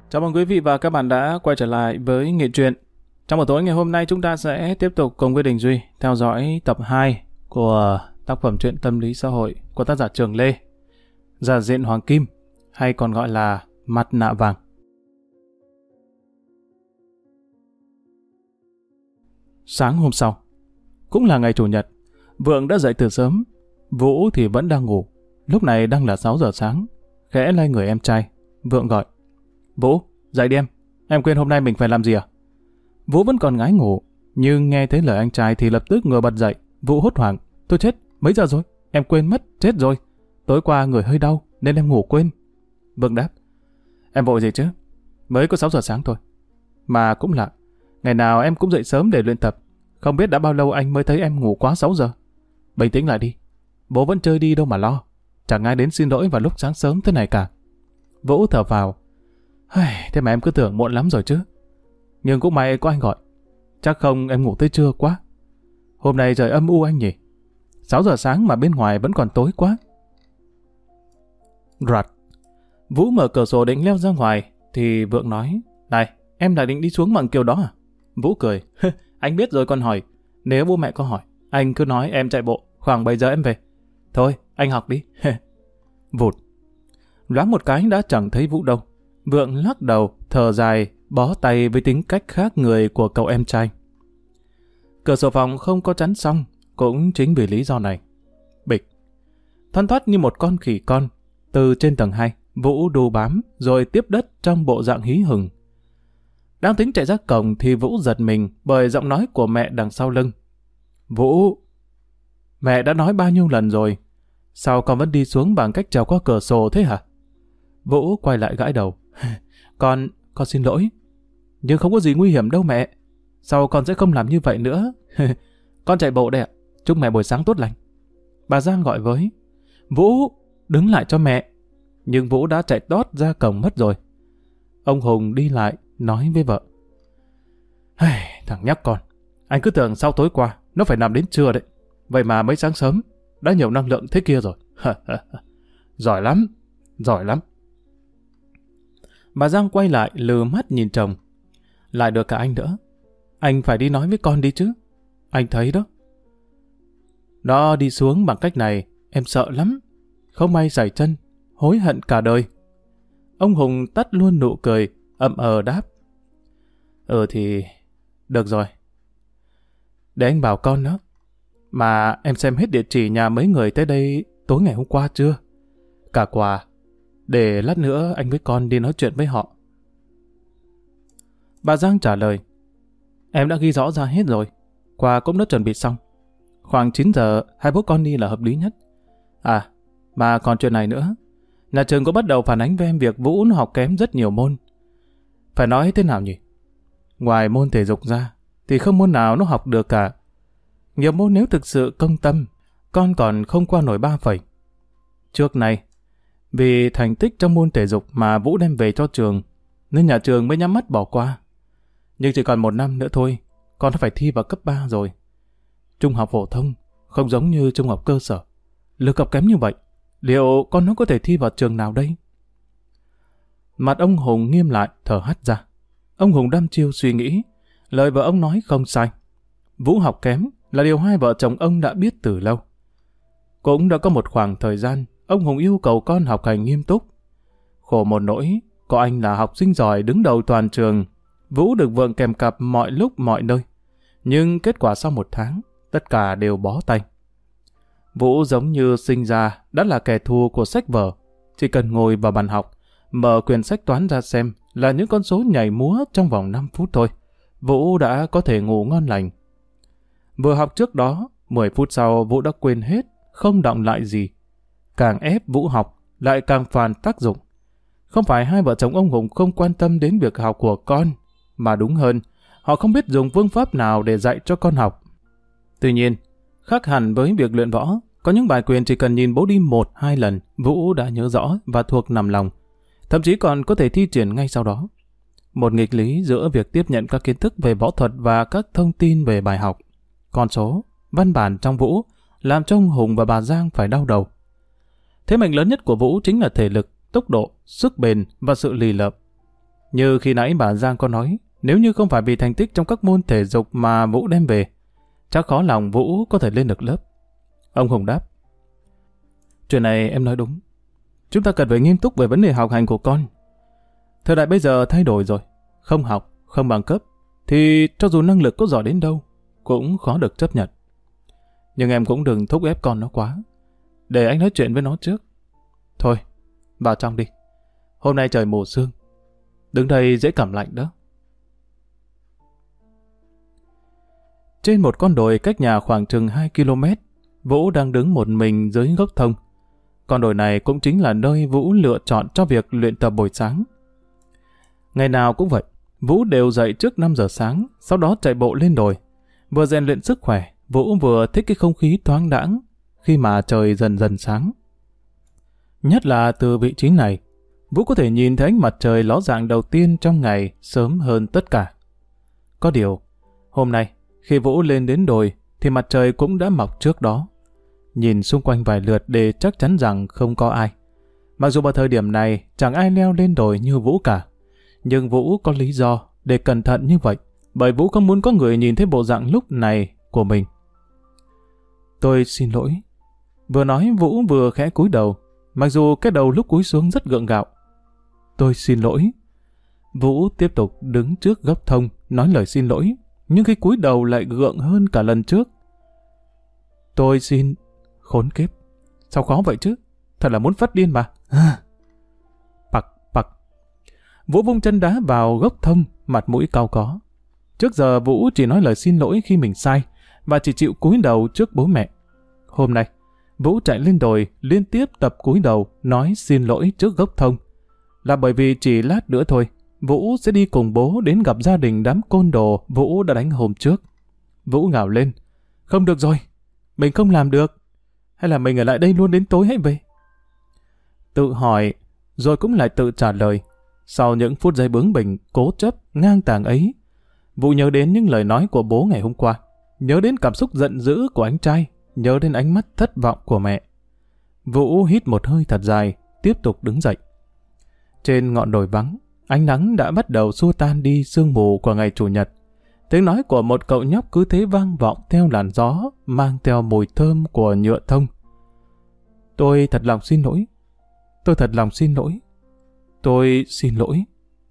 Chào mừng quý vị và các bạn đã quay trở lại với Nghệ Truyện. Trong buổi tối ngày hôm nay chúng ta sẽ tiếp tục cùng với Đình Duy theo dõi tập 2 của tác phẩm truyện tâm lý xã hội của tác giả Trường Lê, Giả diện Hoàng Kim, hay còn gọi là Mặt nạ vàng. Sáng hôm sau, cũng là ngày Chủ nhật, Vượng đã dậy từ sớm, Vũ thì vẫn đang ngủ. Lúc này đang là 6 giờ sáng, khẽ lay người em trai. Vượng gọi: Vũ, dậy đi em quên hôm nay mình phải làm gì à? Vũ vẫn còn ngái ngủ, nhưng nghe thấy lời anh trai thì lập tức ngồi bật dậy. Vũ hốt hoảng: Tôi chết, mấy giờ rồi? Em quên mất, chết rồi. Tối qua người hơi đau nên em ngủ quên. Vượng đáp: Em vội gì chứ? Mới có 6 giờ sáng thôi. Mà cũng lạ, ngày nào em cũng dậy sớm để luyện tập. Không biết đã bao lâu anh mới thấy em ngủ quá 6 giờ. Bình tĩnh lại đi, bố vẫn chơi đi đâu mà lo. Chẳng ai đến xin lỗi vào lúc sáng sớm thế này cả. Vũ thở vào: Thế mà em cứ tưởng muộn lắm rồi chứ. Nhưng cũng may có anh gọi. Chắc không em ngủ tới trưa quá. Hôm nay trời âm u anh nhỉ? 6 giờ sáng mà bên ngoài vẫn còn tối quá. Rạt. Vũ mở cửa sổ định leo ra ngoài thì Vượng nói: Này, em lại định đi xuống bằng kiểu đó à? Vũ cười: Anh biết rồi còn hỏi. Nếu bố mẹ có hỏi, anh cứ nói em chạy bộ, khoảng 7 giờ em về. Thôi, anh học đi. Vụt. Loáng một cái đã chẳng thấy Vũ đâu. Vượng lắc đầu, thở dài, bó tay với tính cách khác người của cậu em trai. Cửa sổ phòng không có chắn xong, cũng chính vì lý do này. Bịch. Thoăn thoắt như một con khỉ con, từ trên tầng 2, Vũ đu bám rồi tiếp đất trong bộ dạng hí hửng. Đang tính chạy ra cổng thì Vũ giật mình bởi giọng nói của mẹ đằng sau lưng. Vũ! Mẹ đã nói bao nhiêu lần rồi, sao con vẫn đi xuống bằng cách trèo qua cửa sổ thế hả? Vũ quay lại gãi đầu. Con xin lỗi. Nhưng không có gì nguy hiểm đâu mẹ. Sau con sẽ không làm như vậy nữa. Con chạy bộ đây ạ. Chúc mẹ buổi sáng tốt lành. Bà Giang gọi với. Vũ, đứng lại cho mẹ. Nhưng Vũ đã chạy tót ra cổng mất rồi. Ông Hùng đi lại, nói với vợ. Thằng nhóc con. Anh cứ tưởng sau tối qua, nó phải nằm đến trưa đấy. Vậy mà mới sáng sớm, đã nhiều năng lượng thế kia rồi. Giỏi lắm, giỏi lắm. Bà Giang quay lại lừ mắt nhìn chồng. Lại được cả anh nữa. Anh phải đi nói với con đi chứ. Anh thấy đó. Nó đi xuống bằng cách này, em sợ lắm. Không may sẩy chân, hối hận cả đời. Ông Hùng tắt luôn nụ cười, ậm đáp. Thì... được rồi. Để anh bảo con đó. Mà em xem hết địa chỉ nhà mấy người tới đây tối ngày hôm qua chưa? Cả quà. Để lát nữa anh với con đi nói chuyện với họ. Bà Giang trả lời. Em đã ghi rõ ra hết rồi. Quà cũng đã chuẩn bị xong. Khoảng 9 giờ hai bố con đi là hợp lý nhất. À, mà còn chuyện này nữa. Nhà trường có bắt đầu phản ánh với em việc Vũ nó học kém rất nhiều môn. Phải nói thế nào nhỉ? Ngoài môn thể dục ra thì không môn nào nó học được cả. Nhiều môn nếu thực sự công tâm, con còn không qua nổi 3 phẩy. Trước này, vì thành tích trong môn thể dục mà Vũ đem về cho trường, nên nhà trường mới nhắm mắt bỏ qua. Nhưng chỉ còn 1 năm nữa thôi, con đã phải thi vào cấp 3 rồi. Trung học phổ thông, không giống như trung học cơ sở. Lực học kém như vậy, liệu con nó có thể thi vào trường nào đây? Mặt ông Hùng nghiêm lại, thở hắt ra. Ông Hùng đăm chiêu suy nghĩ, lời vợ ông nói không sai. Vũ học kém là điều hai vợ chồng ông đã biết từ lâu. Cũng đã có một khoảng thời gian, ông Hùng yêu cầu con học hành nghiêm túc. Khổ một nỗi, có anh là học sinh giỏi đứng đầu toàn trường. Vũ được vượng kèm cặp mọi lúc mọi nơi. Nhưng kết quả sau 1 tháng, tất cả đều bó tay. Vũ giống như sinh ra đã là kẻ thù của sách vở. Chỉ cần ngồi vào bàn học, mở quyển sách toán ra xem là những con số nhảy múa trong vòng 5 phút thôi. Vũ đã có thể ngủ ngon lành. Vừa học trước đó, 10 phút sau Vũ đã quên hết, không đọng lại gì. Càng ép Vũ học, lại càng phản tác dụng. Không phải hai vợ chồng ông Hùng không quan tâm đến việc học của con, mà đúng hơn, họ không biết dùng phương pháp nào để dạy cho con học. Tuy nhiên, khác hẳn với việc luyện võ, có những bài quyền chỉ cần nhìn bố đi 1-2 lần, Vũ đã nhớ rõ và thuộc nằm lòng. Thậm chí còn có thể thi triển ngay sau đó. Một nghịch lý giữa việc tiếp nhận các kiến thức về võ thuật và các thông tin về bài học, con số, văn bản trong Vũ làm cho ông Hùng và bà Giang phải đau đầu. Thế mạnh lớn nhất của Vũ chính là thể lực, tốc độ, sức bền và sự lì lợm. Như khi nãy bà Giang có nói, nếu như không phải vì thành tích trong các môn thể dục mà Vũ đem về, chắc khó lòng Vũ có thể lên được lớp. Ông Hùng đáp, chuyện này em nói đúng. Chúng ta cần phải nghiêm túc về vấn đề học hành của con. Thời đại bây giờ thay đổi rồi, không học, không bằng cấp, thì cho dù năng lực có giỏi đến đâu, cũng khó được chấp nhận. Nhưng em cũng đừng thúc ép con nó quá. Để anh nói chuyện với nó trước. Thôi, vào trong đi. Hôm nay trời mù sương. Đứng đây dễ cảm lạnh đó. Trên một con đồi cách nhà khoảng chừng 2 km, Vũ đang đứng một mình dưới gốc thông. Con đồi này cũng chính là nơi Vũ lựa chọn cho việc luyện tập buổi sáng. Ngày nào cũng vậy, Vũ đều dậy trước 5 giờ sáng, sau đó chạy bộ lên đồi. Vừa rèn luyện sức khỏe, Vũ vừa thích cái không khí thoáng đãng khi mà trời dần dần sáng. Nhất là từ vị trí này, Vũ có thể nhìn thấy ánh mặt trời ló dạng đầu tiên trong ngày sớm hơn tất cả. Có điều, hôm nay, khi Vũ lên đến đồi, thì mặt trời cũng đã mọc trước đó. Nhìn xung quanh vài lượt để chắc chắn rằng không có ai. Mặc dù vào thời điểm này chẳng ai leo lên đồi như Vũ cả, nhưng Vũ có lý do để cẩn thận như vậy, bởi Vũ không muốn có người nhìn thấy bộ dạng lúc này của mình. Tôi xin lỗi. Vừa nói Vũ vừa khẽ cúi đầu, mặc dù cái đầu lúc cúi xuống rất gượng gạo. Tôi xin lỗi. Vũ tiếp tục đứng trước gốc thông nói lời xin lỗi, nhưng khi cúi đầu lại gượng hơn cả lần trước. Tôi xin... Khốn kiếp. Sao khó vậy chứ? Thật là muốn phát điên mà. Pặc, pặc. Vũ vung chân đá vào gốc thông, mặt mũi cau có. Trước giờ Vũ chỉ nói lời xin lỗi khi mình sai, và chỉ chịu cúi đầu trước bố mẹ. Hôm nay, Vũ chạy lên đồi liên tiếp tập cúi đầu nói xin lỗi trước gốc thông. Là bởi vì chỉ lát nữa thôi, Vũ sẽ đi cùng bố đến gặp gia đình đám côn đồ Vũ đã đánh hôm trước. Vũ gào lên. Không được rồi, mình không làm được. Hay là mình ở lại đây luôn đến tối hãy về? Tự hỏi, rồi cũng lại tự trả lời. Sau những phút giây bướng bỉnh, cố chấp, ngang tàng ấy, Vũ nhớ đến những lời nói của bố ngày hôm qua, nhớ đến cảm xúc giận dữ của anh trai, nhớ đến ánh mắt thất vọng của mẹ. Vũ hít một hơi thật dài, tiếp tục đứng dậy. Trên ngọn đồi vắng, ánh nắng đã bắt đầu xua tan đi sương mù của ngày Chủ nhật. Tiếng nói của một cậu nhóc cứ thế vang vọng theo làn gió, mang theo mùi thơm của nhựa thông. Tôi thật lòng xin lỗi. Tôi thật lòng xin lỗi. Tôi xin lỗi.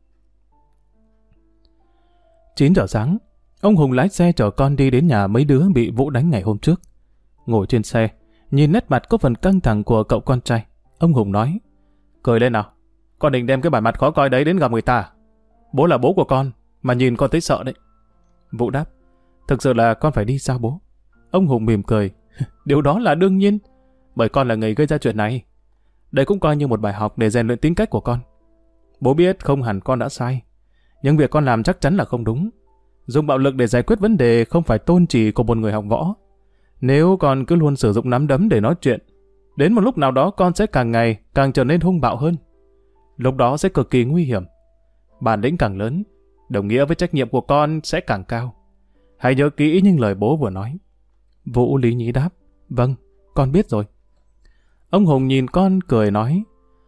9 giờ sáng, ông Hùng lái xe chở con đi đến nhà mấy đứa bị Vũ đánh ngày hôm trước. Ngồi trên xe, nhìn nét mặt có phần căng thẳng của cậu con trai, ông Hùng nói, cười lên nào, con định đem cái bản mặt khó coi đấy đến gặp người ta. Bố là bố của con, mà nhìn con thấy sợ đấy. Vũ đáp, thực sự là con phải đi sao bố? Ông Hùng mỉm cười, điều đó là đương nhiên, bởi con là người gây ra chuyện này. Đây cũng coi như một bài học để rèn luyện tính cách của con. Bố biết không hẳn con đã sai, nhưng việc con làm chắc chắn là không đúng. Dùng bạo lực để giải quyết vấn đề không phải tôn chỉ của một người học võ. Nếu con cứ luôn sử dụng nắm đấm để nói chuyện, đến một lúc nào đó con sẽ càng ngày càng trở nên hung bạo hơn. Lúc đó sẽ cực kỳ nguy hiểm. Bản lĩnh càng lớn, đồng nghĩa với trách nhiệm của con sẽ càng cao. Hãy nhớ kỹ những lời bố vừa nói. Vũ lý nhí đáp, vâng, con biết rồi. Ông Hùng nhìn con cười nói,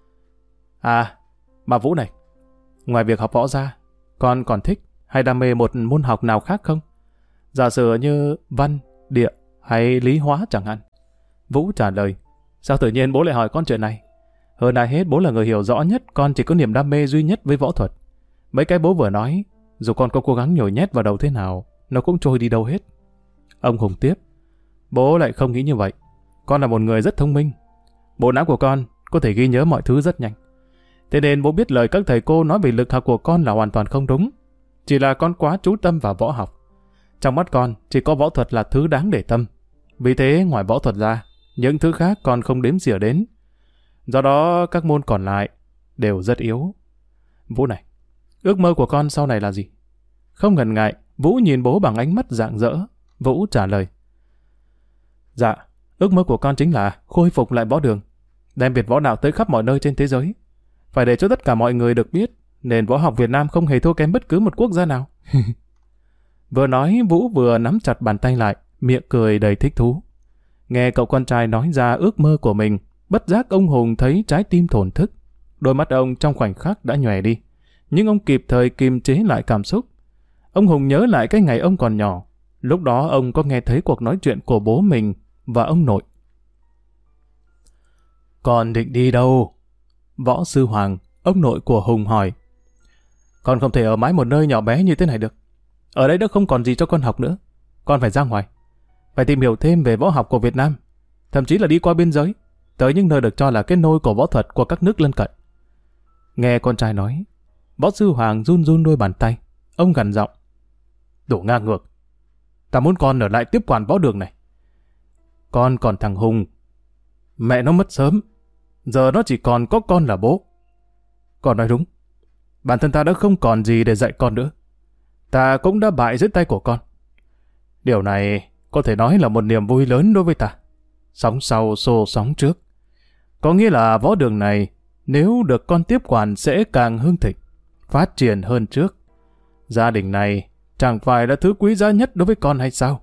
à, mà Vũ này, ngoài việc học võ ra, con còn thích hay đam mê một môn học nào khác không? Giả sử như văn, địa hay lý hóa chẳng hạn. Vũ trả lời, sao tự nhiên bố lại hỏi con chuyện này? Hơn ai hết bố là người hiểu rõ nhất con chỉ có niềm đam mê duy nhất với võ thuật. Mấy cái bố vừa nói, dù con có cố gắng nhồi nhét vào đầu thế nào, nó cũng trôi đi đâu hết. Ông Hùng tiếp, bố lại không nghĩ như vậy. Con là một người rất thông minh. Bộ não của con có thể ghi nhớ mọi thứ rất nhanh. Thế nên bố biết lời các thầy cô nói về lực học của con là hoàn toàn không đúng. Chỉ là con quá chú tâm vào võ học. Trong mắt con, chỉ có võ thuật là thứ đáng để tâm. Vì thế, ngoài võ thuật ra, những thứ khác con không đếm xỉa đến. Do đó, các môn còn lại đều rất yếu. Vũ này, ước mơ của con sau này là gì? Không ngần ngại, Vũ nhìn bố bằng ánh mắt rạng rỡ. Vũ trả lời, dạ, ước mơ của con chính là khôi phục lại võ đường, đem Việt võ đạo tới khắp mọi nơi trên thế giới. Phải để cho tất cả mọi người được biết, nền võ học Việt Nam không hề thua kém bất cứ một quốc gia nào. Vừa nói, Vũ vừa nắm chặt bàn tay lại, miệng cười đầy thích thú. Nghe cậu con trai nói ra ước mơ của mình, bất giác ông Hùng thấy trái tim thổn thức. Đôi mắt ông trong khoảnh khắc đã nhòe đi. nhưng ông kịp thời kiềm chế lại cảm xúc. Ông Hùng nhớ lại cái ngày ông còn nhỏ, lúc đó ông có nghe thấy cuộc nói chuyện của bố mình và ông nội. Con định đi đâu? Võ Sư Hoàng, ông nội của Hùng hỏi. Con không thể ở mãi một nơi nhỏ bé như thế này được. Ở đây đã không còn gì cho con học nữa. Con phải ra ngoài. Phải tìm hiểu thêm về võ học của Việt Nam. Thậm chí là đi qua biên giới, tới những nơi được cho là cái nôi của võ thuật của các nước lân cận. Nghe con trai nói, Võ Sư Hoàng run run đôi bàn tay. Ông gằn giọng. Đủ ngang ngược. Ta muốn con ở lại tiếp quản võ đường này. Con còn thằng Hùng. Mẹ nó mất sớm. Giờ nó chỉ còn có con là bố. Con nói đúng. Bản thân ta đã không còn gì để dạy con nữa. Ta cũng đã bại dưới tay của con. Điều này có thể nói là một niềm vui lớn đối với ta. Sóng sau xô sóng trước. Có nghĩa là võ đường này, nếu được con tiếp quản sẽ càng hưng thịnh, phát triển hơn trước. Gia đình này chẳng phải là thứ quý giá nhất đối với con hay sao?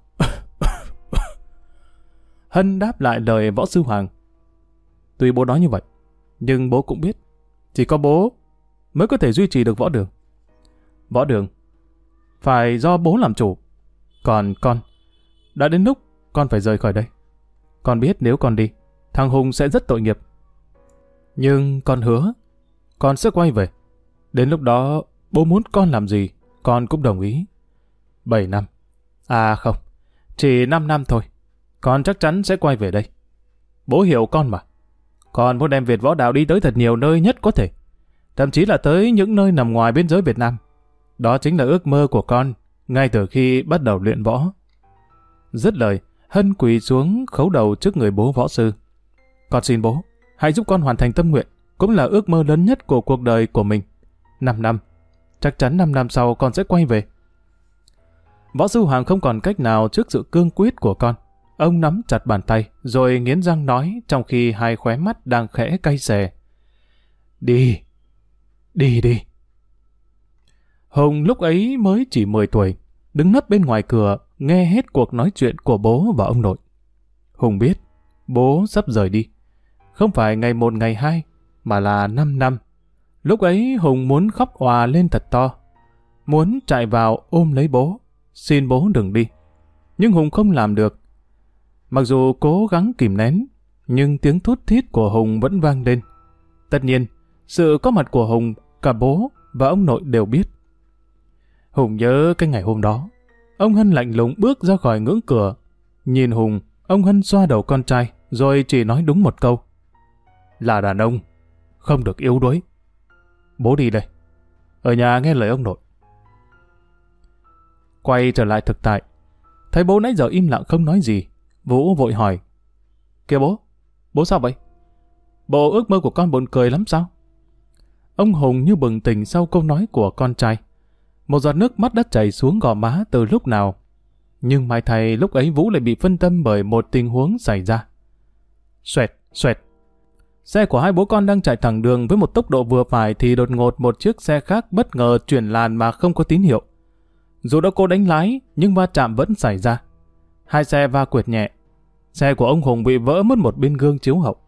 Hân đáp lại lời Võ Sư Hoàng. Tuy bố nói như vậy, nhưng bố cũng biết, chỉ có bố mới có thể duy trì được võ đường. Võ đường phải do bố làm chủ. Còn con, đã đến lúc con phải rời khỏi đây. Con biết nếu con đi, thằng Hùng sẽ rất tội nghiệp. Nhưng con hứa, con sẽ quay về. Đến lúc đó, bố muốn con làm gì, con cũng đồng ý. 7 năm. À không, chỉ 5 năm thôi. Con chắc chắn sẽ quay về đây. Bố hiểu con mà. Con muốn đem Việt võ đạo đi tới thật nhiều nơi nhất có thể. Thậm chí là tới những nơi nằm ngoài biên giới Việt Nam. Đó chính là ước mơ của con, ngay từ khi bắt đầu luyện võ. Dứt lời, Hân quỳ xuống khấu đầu trước người bố võ sư. Con xin bố, hãy giúp con hoàn thành tâm nguyện, cũng là ước mơ lớn nhất của cuộc đời của mình. 5 năm. Chắc chắn 5 năm sau con sẽ quay về. Võ Sư Hoàng không còn cách nào trước sự cương quyết của con. Ông nắm chặt bàn tay, rồi nghiến răng nói trong khi hai khóe mắt đang khẽ cay xè. Đi, đi đi. Hùng lúc ấy mới chỉ 10 tuổi, đứng nấp bên ngoài cửa, nghe hết cuộc nói chuyện của bố và ông nội. Hùng biết, bố sắp rời đi. Không phải ngày 1 ngày 2, mà là 5 năm. Lúc ấy Hùng muốn khóc òa lên thật to. Muốn chạy vào ôm lấy bố, xin bố đừng đi. Nhưng Hùng không làm được. Mặc dù cố gắng kìm nén, nhưng tiếng thút thít của Hùng vẫn vang lên. Tất nhiên, sự có mặt của Hùng, cả bố và ông nội đều biết. Hùng nhớ cái ngày hôm đó. Ông Hân lạnh lùng bước ra khỏi ngưỡng cửa. Nhìn Hùng, ông Hân xoa đầu con trai, rồi chỉ nói đúng một câu. Là đàn ông, không được yếu đuối. Bố đi đây. Ở nhà nghe lời ông nội. Quay trở lại thực tại. Thấy bố nãy giờ im lặng không nói gì, Vũ vội hỏi. Kìa bố, bố sao vậy? Bộ ước mơ của con buồn cười lắm sao? Ông Hùng như bừng tỉnh sau câu nói của con trai. Một giọt nước mắt đã chảy xuống gò má từ lúc nào. Nhưng may thay lúc ấy Vũ lại bị phân tâm bởi một tình huống xảy ra. Xoẹt, xoẹt. Xe của hai bố con đang chạy thẳng đường với một tốc độ vừa phải thì đột ngột một chiếc xe khác bất ngờ chuyển làn mà không có tín hiệu. Dù đã cố đánh lái, nhưng va chạm vẫn xảy ra. Hai xe va quệt nhẹ. Xe của ông Hùng bị vỡ mất một bên gương chiếu hậu.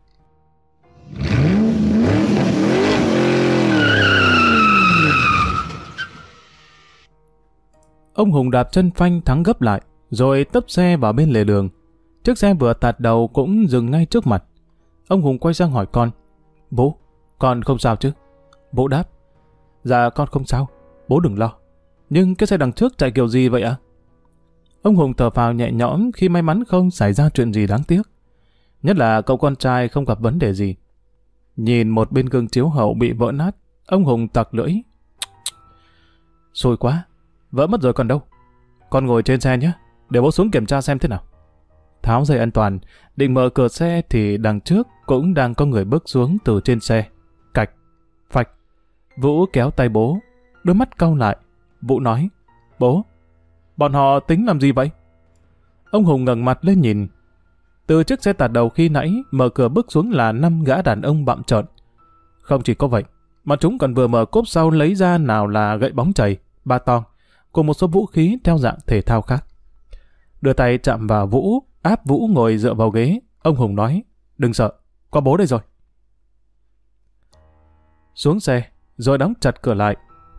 Ông Hùng đạp chân phanh thắng gấp lại, rồi tấp xe vào bên lề đường. Chiếc xe vừa tạt đầu cũng dừng ngay trước mặt. Ông Hùng quay sang hỏi con. Bố, con không sao chứ? Bố đáp. Dạ con không sao, bố đừng lo. Nhưng cái xe đằng trước chạy kiểu gì vậy ạ? Ông Hùng thở phào nhẹ nhõm khi may mắn không xảy ra chuyện gì đáng tiếc. Nhất là cậu con trai không gặp vấn đề gì. Nhìn một bên gương chiếu hậu bị vỡ nát, ông Hùng tặc lưỡi. Xui quá, vỡ mất rồi còn đâu. Con ngồi trên xe nhé, để bố xuống kiểm tra xem thế nào. Tháo dây an toàn, định mở cửa xe thì đằng trước cũng đang có người bước xuống từ trên xe. Cạch, phạch. Vũ kéo tay bố, đôi mắt cau lại. Vũ nói, bố, bọn họ tính làm gì vậy? Ông Hùng ngẩng mặt lên nhìn. Từ chiếc xe tạt đầu khi nãy, mở cửa bước xuống là 5 gã đàn ông bặm trợn. Không chỉ có vậy, mà chúng còn vừa mở cốp sau lấy ra nào là gậy bóng chày, ba tong, cùng một số vũ khí theo dạng thể thao khác. Đưa tay chạm vào Vũ, áp Vũ ngồi dựa vào ghế. Ông Hùng nói, đừng sợ, có bố đây rồi. Xuống xe, rồi đóng chặt cửa lại.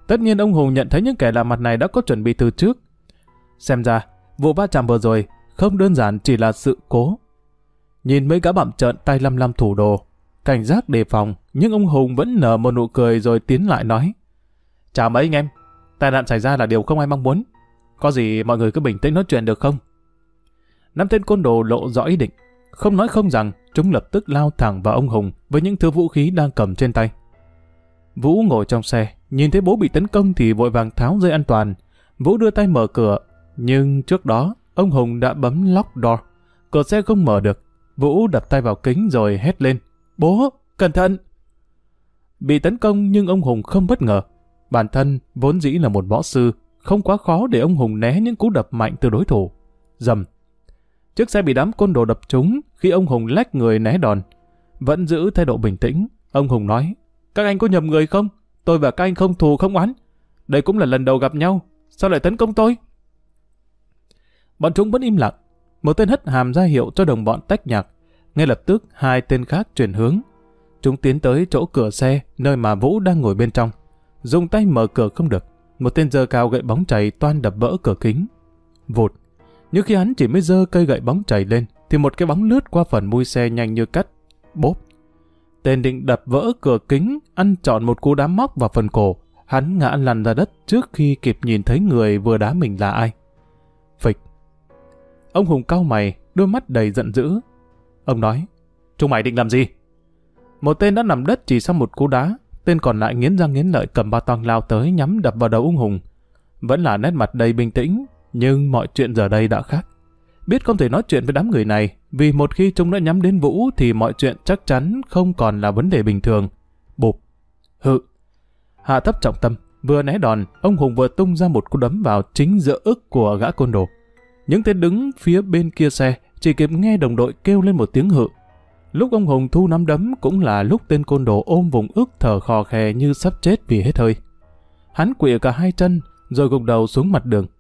Tất nhiên ông Hùng nhận thấy những kẻ lạ mặt này đã có chuẩn bị từ trước. Xem ra, vụ va chạm vừa rồi không đơn giản chỉ là sự cố. Nhìn mấy gã bặm trợn tay lăm lăm thủ đồ, cảnh giác đề phòng, nhưng ông Hùng vẫn nở một nụ cười rồi tiến lại nói: Chào mấy anh em, tai nạn xảy ra là điều không ai mong muốn. Có gì mọi người cứ bình tĩnh nói chuyện được không? 5 tên côn đồ lộ rõ ý định, không nói không rằng chúng lập tức lao thẳng vào ông Hùng với những thứ vũ khí đang cầm trên tay. Vũ ngồi trong xe, nhìn thấy bố bị tấn công thì vội vàng tháo dây an toàn. Vũ đưa tay mở cửa, nhưng trước đó ông Hùng đã bấm lock door. Cửa xe không mở được. Vũ đập tay vào kính rồi hét lên: Bố, cẩn thận! Bị tấn công nhưng ông Hùng không bất ngờ. Bản thân vốn dĩ là một võ sư, không quá khó để ông Hùng né những cú đập mạnh từ đối thủ. Rầm! Chiếc xe bị đám côn đồ đập trúng khi ông Hùng lách người né đòn. Vẫn giữ thái độ bình tĩnh, ông Hùng nói: Các anh có nhầm người không? Tôi và các anh không thù không oán. Đây cũng là lần đầu gặp nhau, sao lại tấn công tôi? Bọn chúng vẫn im lặng. Một tên hất hàm ra hiệu cho đồng bọn tách nhạc. Ngay lập tức 2 tên khác chuyển hướng. Chúng tiến tới chỗ cửa xe nơi mà Vũ đang ngồi bên trong. Dùng tay mở cửa không được. Một tên giơ cao gậy bóng chày toan đập vỡ cửa kính. Vụt! Nhưng khi hắn chỉ mới giơ cây gậy bóng chày lên thì một cái bóng lướt qua phần mui xe nhanh như cắt. Bốp! Tên định đập vỡ cửa kính, ăn trọn một cú đá móc vào phần cổ. Hắn ngã lăn ra đất trước khi kịp nhìn thấy người vừa đá mình là ai. Phịch! Ông Hùng cau mày, đôi mắt đầy giận dữ. Ông nói: Chúng mày định làm gì? Một tên đã nằm đất chỉ sau một cú đá. Tên còn lại nghiến răng nghiến lợi cầm ba toang lao tới nhắm đập vào đầu ông Hùng. Vẫn là nét mặt đầy bình tĩnh, nhưng mọi chuyện giờ đây đã khác. Biết không thể nói chuyện với đám người này, vì một khi chúng đã nhắm đến Vũ thì mọi chuyện chắc chắn không còn là vấn đề bình thường. Bụp! Hự! Hạ thấp trọng tâm, vừa né đòn, ông Hùng vừa tung ra một cú đấm vào chính giữa ức của gã côn đồ. Những tên đứng phía bên kia xe chỉ kịp nghe đồng đội kêu lên một tiếng hự. Lúc ông Hùng thu nắm đấm cũng là lúc tên côn đồ ôm vùng ức thở khò khè như sắp chết vì hết hơi. Hắn quỵ cả 2 chân rồi gục đầu xuống mặt đường.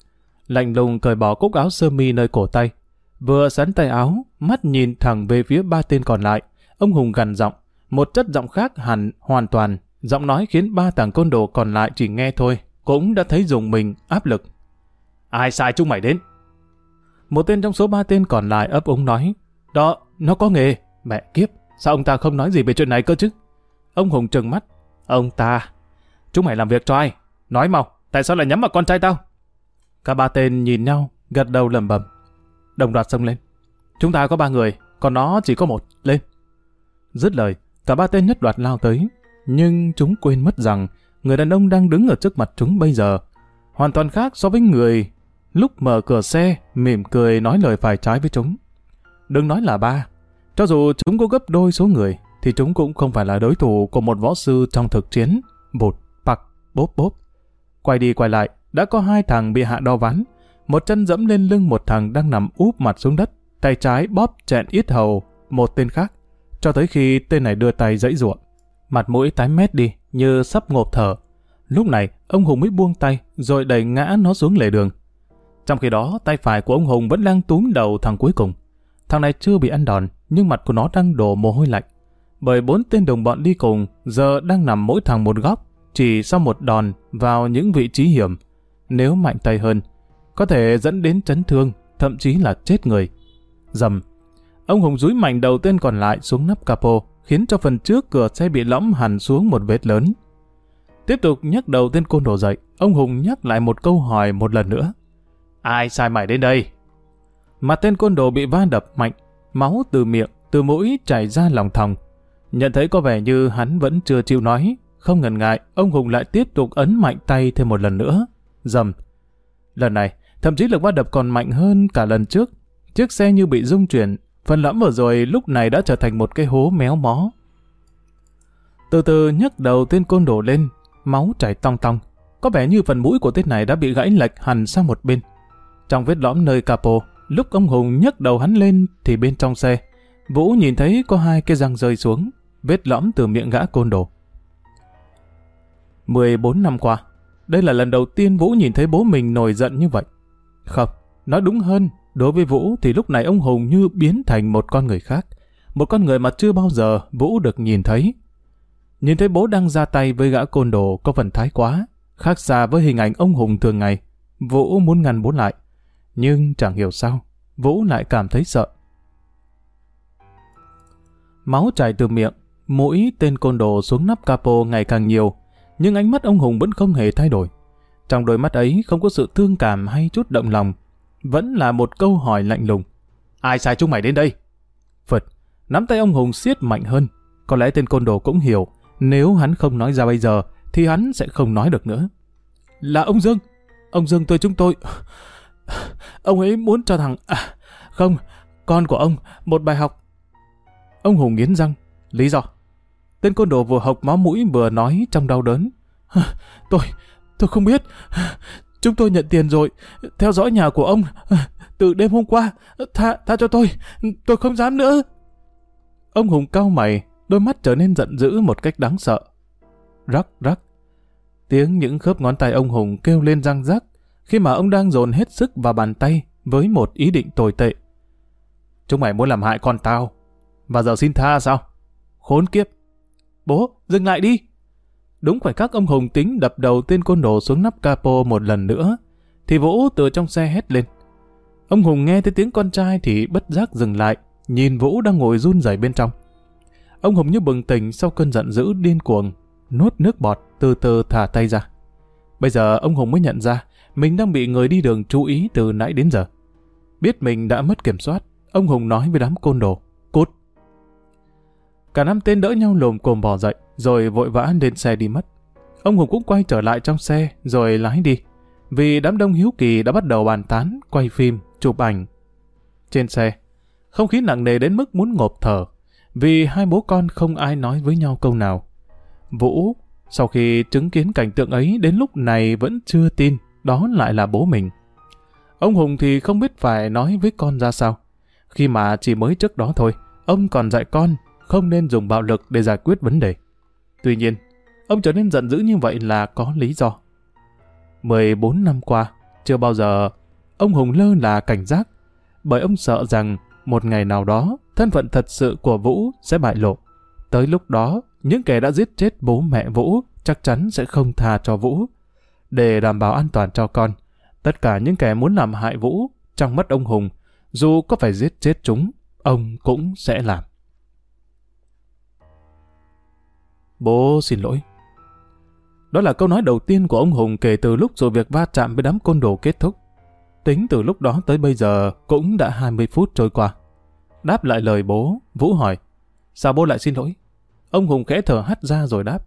Lạnh lùng cởi bỏ cúc áo sơ mi nơi cổ tay, vừa sắn tay áo, mắt nhìn thẳng về phía 3 tên còn lại. Ông Hùng gằn giọng, một chất giọng khác hẳn hoàn toàn. Giọng nói khiến 3 thằng côn đồ còn lại chỉ nghe thôi cũng đã thấy rùng mình, áp lực. Ai sai chúng mày đến? Một tên trong số 3 tên còn lại ấp úng nói: Đó, nó có nghề. Mẹ kiếp, sao ông ta không nói gì về chuyện này cơ chứ? Ông Hùng trừng mắt: Ông ta? Chúng mày làm việc cho ai? Nói mau, tại sao lại nhắm vào con trai tao? Cả 3 tên nhìn nhau, gật đầu lẩm bẩm. Đồng loạt xông lên: Chúng ta có 3 người, còn nó chỉ có 1, lên! Dứt lời, cả 3 tên nhất loạt lao tới, nhưng chúng quên mất rằng người đàn ông đang đứng ở trước mặt chúng bây giờ hoàn toàn khác so với người lúc mở cửa xe mỉm cười nói lời phải trái với chúng. Đừng nói là 3, cho dù chúng có gấp đôi số người thì chúng cũng không phải là đối thủ của một võ sư trong thực chiến. Bụt, pặc, bốp bốp. Quay đi quay lại, đã có 2 thằng bị hạ đo ván. Một chân dẫm lên lưng một thằng đang nằm úp mặt xuống đất, tay trái bóp chẹn yết hầu một tên khác, cho tới khi tên này đưa tay giãy giụa, mặt mũi tái mét đi như sắp ngộp thở. Lúc này ông Hùng mới buông tay rồi đẩy ngã nó xuống lề đường. Trong khi đó tay phải của ông Hùng vẫn đang túm đầu thằng cuối cùng. Thằng này chưa bị ăn đòn nhưng mặt của nó đang đổ mồ hôi lạnh, bởi 4 tên đồng bọn đi cùng giờ đang nằm mỗi thằng một góc, chỉ sau một đòn vào những vị trí hiểm. Nếu mạnh tay hơn, có thể dẫn đến chấn thương, thậm chí là chết người. Rầm! Ông Hùng dúi mạnh đầu tên còn lại xuống nắp capo, khiến cho phần trước cửa xe bị lõm hẳn xuống một vết lớn. Tiếp tục nhấc đầu tên côn đồ dậy, ông Hùng nhắc lại một câu hỏi một lần nữa: Ai sai mày đến đây? Mặt tên côn đồ bị va đập mạnh, máu từ miệng, từ mũi chảy ra lòng thòng. Nhận thấy có vẻ như hắn vẫn chưa chịu nói, không ngần ngại, ông Hùng lại tiếp tục ấn mạnh tay thêm một lần nữa. Rầm! Lần này, thậm chí lực va đập còn mạnh hơn cả lần trước. Chiếc xe như bị rung chuyển, phần lõm vừa rồi lúc này đã trở thành một cái hố méo mó. Từ từ nhấc đầu tên côn đồ lên, máu chảy tong tong. Có vẻ như phần mũi của tên này đã bị gãy lệch hẳn sang một bên. Trong vết lõm nơi capo, lúc ông Hùng nhấc đầu hắn lên thì bên trong xe, Vũ nhìn thấy có 2 cái răng rơi xuống, vết lõm từ miệng gã côn đồ. 14 năm qua, đây là lần đầu tiên Vũ nhìn thấy bố mình nổi giận như vậy. Không, nói đúng hơn, đối với Vũ thì lúc này ông Hùng như biến thành một con người khác, một con người mà chưa bao giờ Vũ được nhìn thấy. Nhìn thấy bố đang ra tay với gã côn đồ có phần thái quá, khác xa với hình ảnh ông Hùng thường ngày. Vũ muốn ngăn bố lại, nhưng chẳng hiểu sao, Vũ lại cảm thấy sợ. Máu chảy từ miệng, mũi tên côn đồ xuống nắp capo ngày càng nhiều, nhưng ánh mắt ông Hùng vẫn không hề thay đổi. Trong đôi mắt ấy không có sự thương cảm hay chút động lòng, vẫn là một câu hỏi lạnh lùng. Ai sai chúng mày đến đây? Phật, nắm tay ông Hùng siết mạnh hơn. Có lẽ tên côn đồ cũng hiểu, nếu hắn không nói ra bây giờ, thì hắn sẽ không nói được nữa. Là ông Dương. Ông Dương chúng tôi. Ông ấy muốn cho thằng... không, con của ông, một bài học. Ông Hùng nghiến răng. Lý do? Tên côn đồ vừa hộc máu mũi vừa nói trong đau đớn. Tôi không biết. Chúng tôi nhận tiền rồi, theo dõi nhà của ông từ đêm hôm qua. Tha cho tôi không dám nữa. Ông Hùng cau mày, đôi mắt trở nên giận dữ một cách đáng sợ. Rắc rắc. Tiếng những khớp ngón tay ông Hùng kêu lên răng rắc khi mà ông đang dồn hết sức vào bàn tay với một ý định tồi tệ. Chúng mày muốn làm hại con tao, và giờ xin tha sao? Khốn kiếp. Bố, dừng lại đi. Đúng khoảnh khắc ông Hùng tính đập đầu tên côn đồ xuống nắp capo một lần nữa, thì Vũ từ trong xe hét lên. Ông Hùng nghe thấy tiếng con trai thì bất giác dừng lại, nhìn Vũ đang ngồi run rẩy bên trong. Ông Hùng như bừng tỉnh sau cơn giận dữ điên cuồng, nuốt nước bọt, từ từ thả tay ra. Bây giờ ông Hùng mới nhận ra mình đang bị người đi đường chú ý từ nãy đến giờ. Biết mình đã mất kiểm soát, ông Hùng nói với đám côn đồ, cút. Cả năm tên đỡ nhau lồm cồm bò dậy, rồi vội vã lên xe đi mất. Ông Hùng cũng quay trở lại trong xe, rồi lái đi. Vì đám đông hiếu kỳ đã bắt đầu bàn tán, quay phim, chụp ảnh. Trên xe, không khí nặng nề đến mức muốn ngộp thở, vì hai bố con không ai nói với nhau câu nào. Vũ, sau khi chứng kiến cảnh tượng ấy đến lúc này vẫn chưa tin đó lại là bố mình. Ông Hùng thì không biết phải nói với con ra sao, khi mà chỉ mới trước đó thôi, ông còn dạy con không nên dùng bạo lực để giải quyết vấn đề. Tuy nhiên, ông trở nên giận dữ như vậy là có lý do. 14 năm qua, chưa bao giờ ông Hùng lơ là cảnh giác, bởi ông sợ rằng một ngày nào đó, thân phận thật sự của Vũ sẽ bại lộ. Tới lúc đó, những kẻ đã giết chết bố mẹ Vũ chắc chắn sẽ không tha cho Vũ. Để đảm bảo an toàn cho con, tất cả những kẻ muốn làm hại Vũ, trong mắt ông Hùng, dù có phải giết chết chúng, ông cũng sẽ làm. Bố xin lỗi. Đó là câu nói đầu tiên của ông Hùng kể từ lúc sự việc va chạm với đám côn đồ kết thúc. Tính từ lúc đó tới bây giờ cũng đã 20 phút trôi qua. Đáp lại lời bố, Vũ hỏi, sao bố lại xin lỗi? Ông Hùng khẽ thở hắt ra rồi đáp,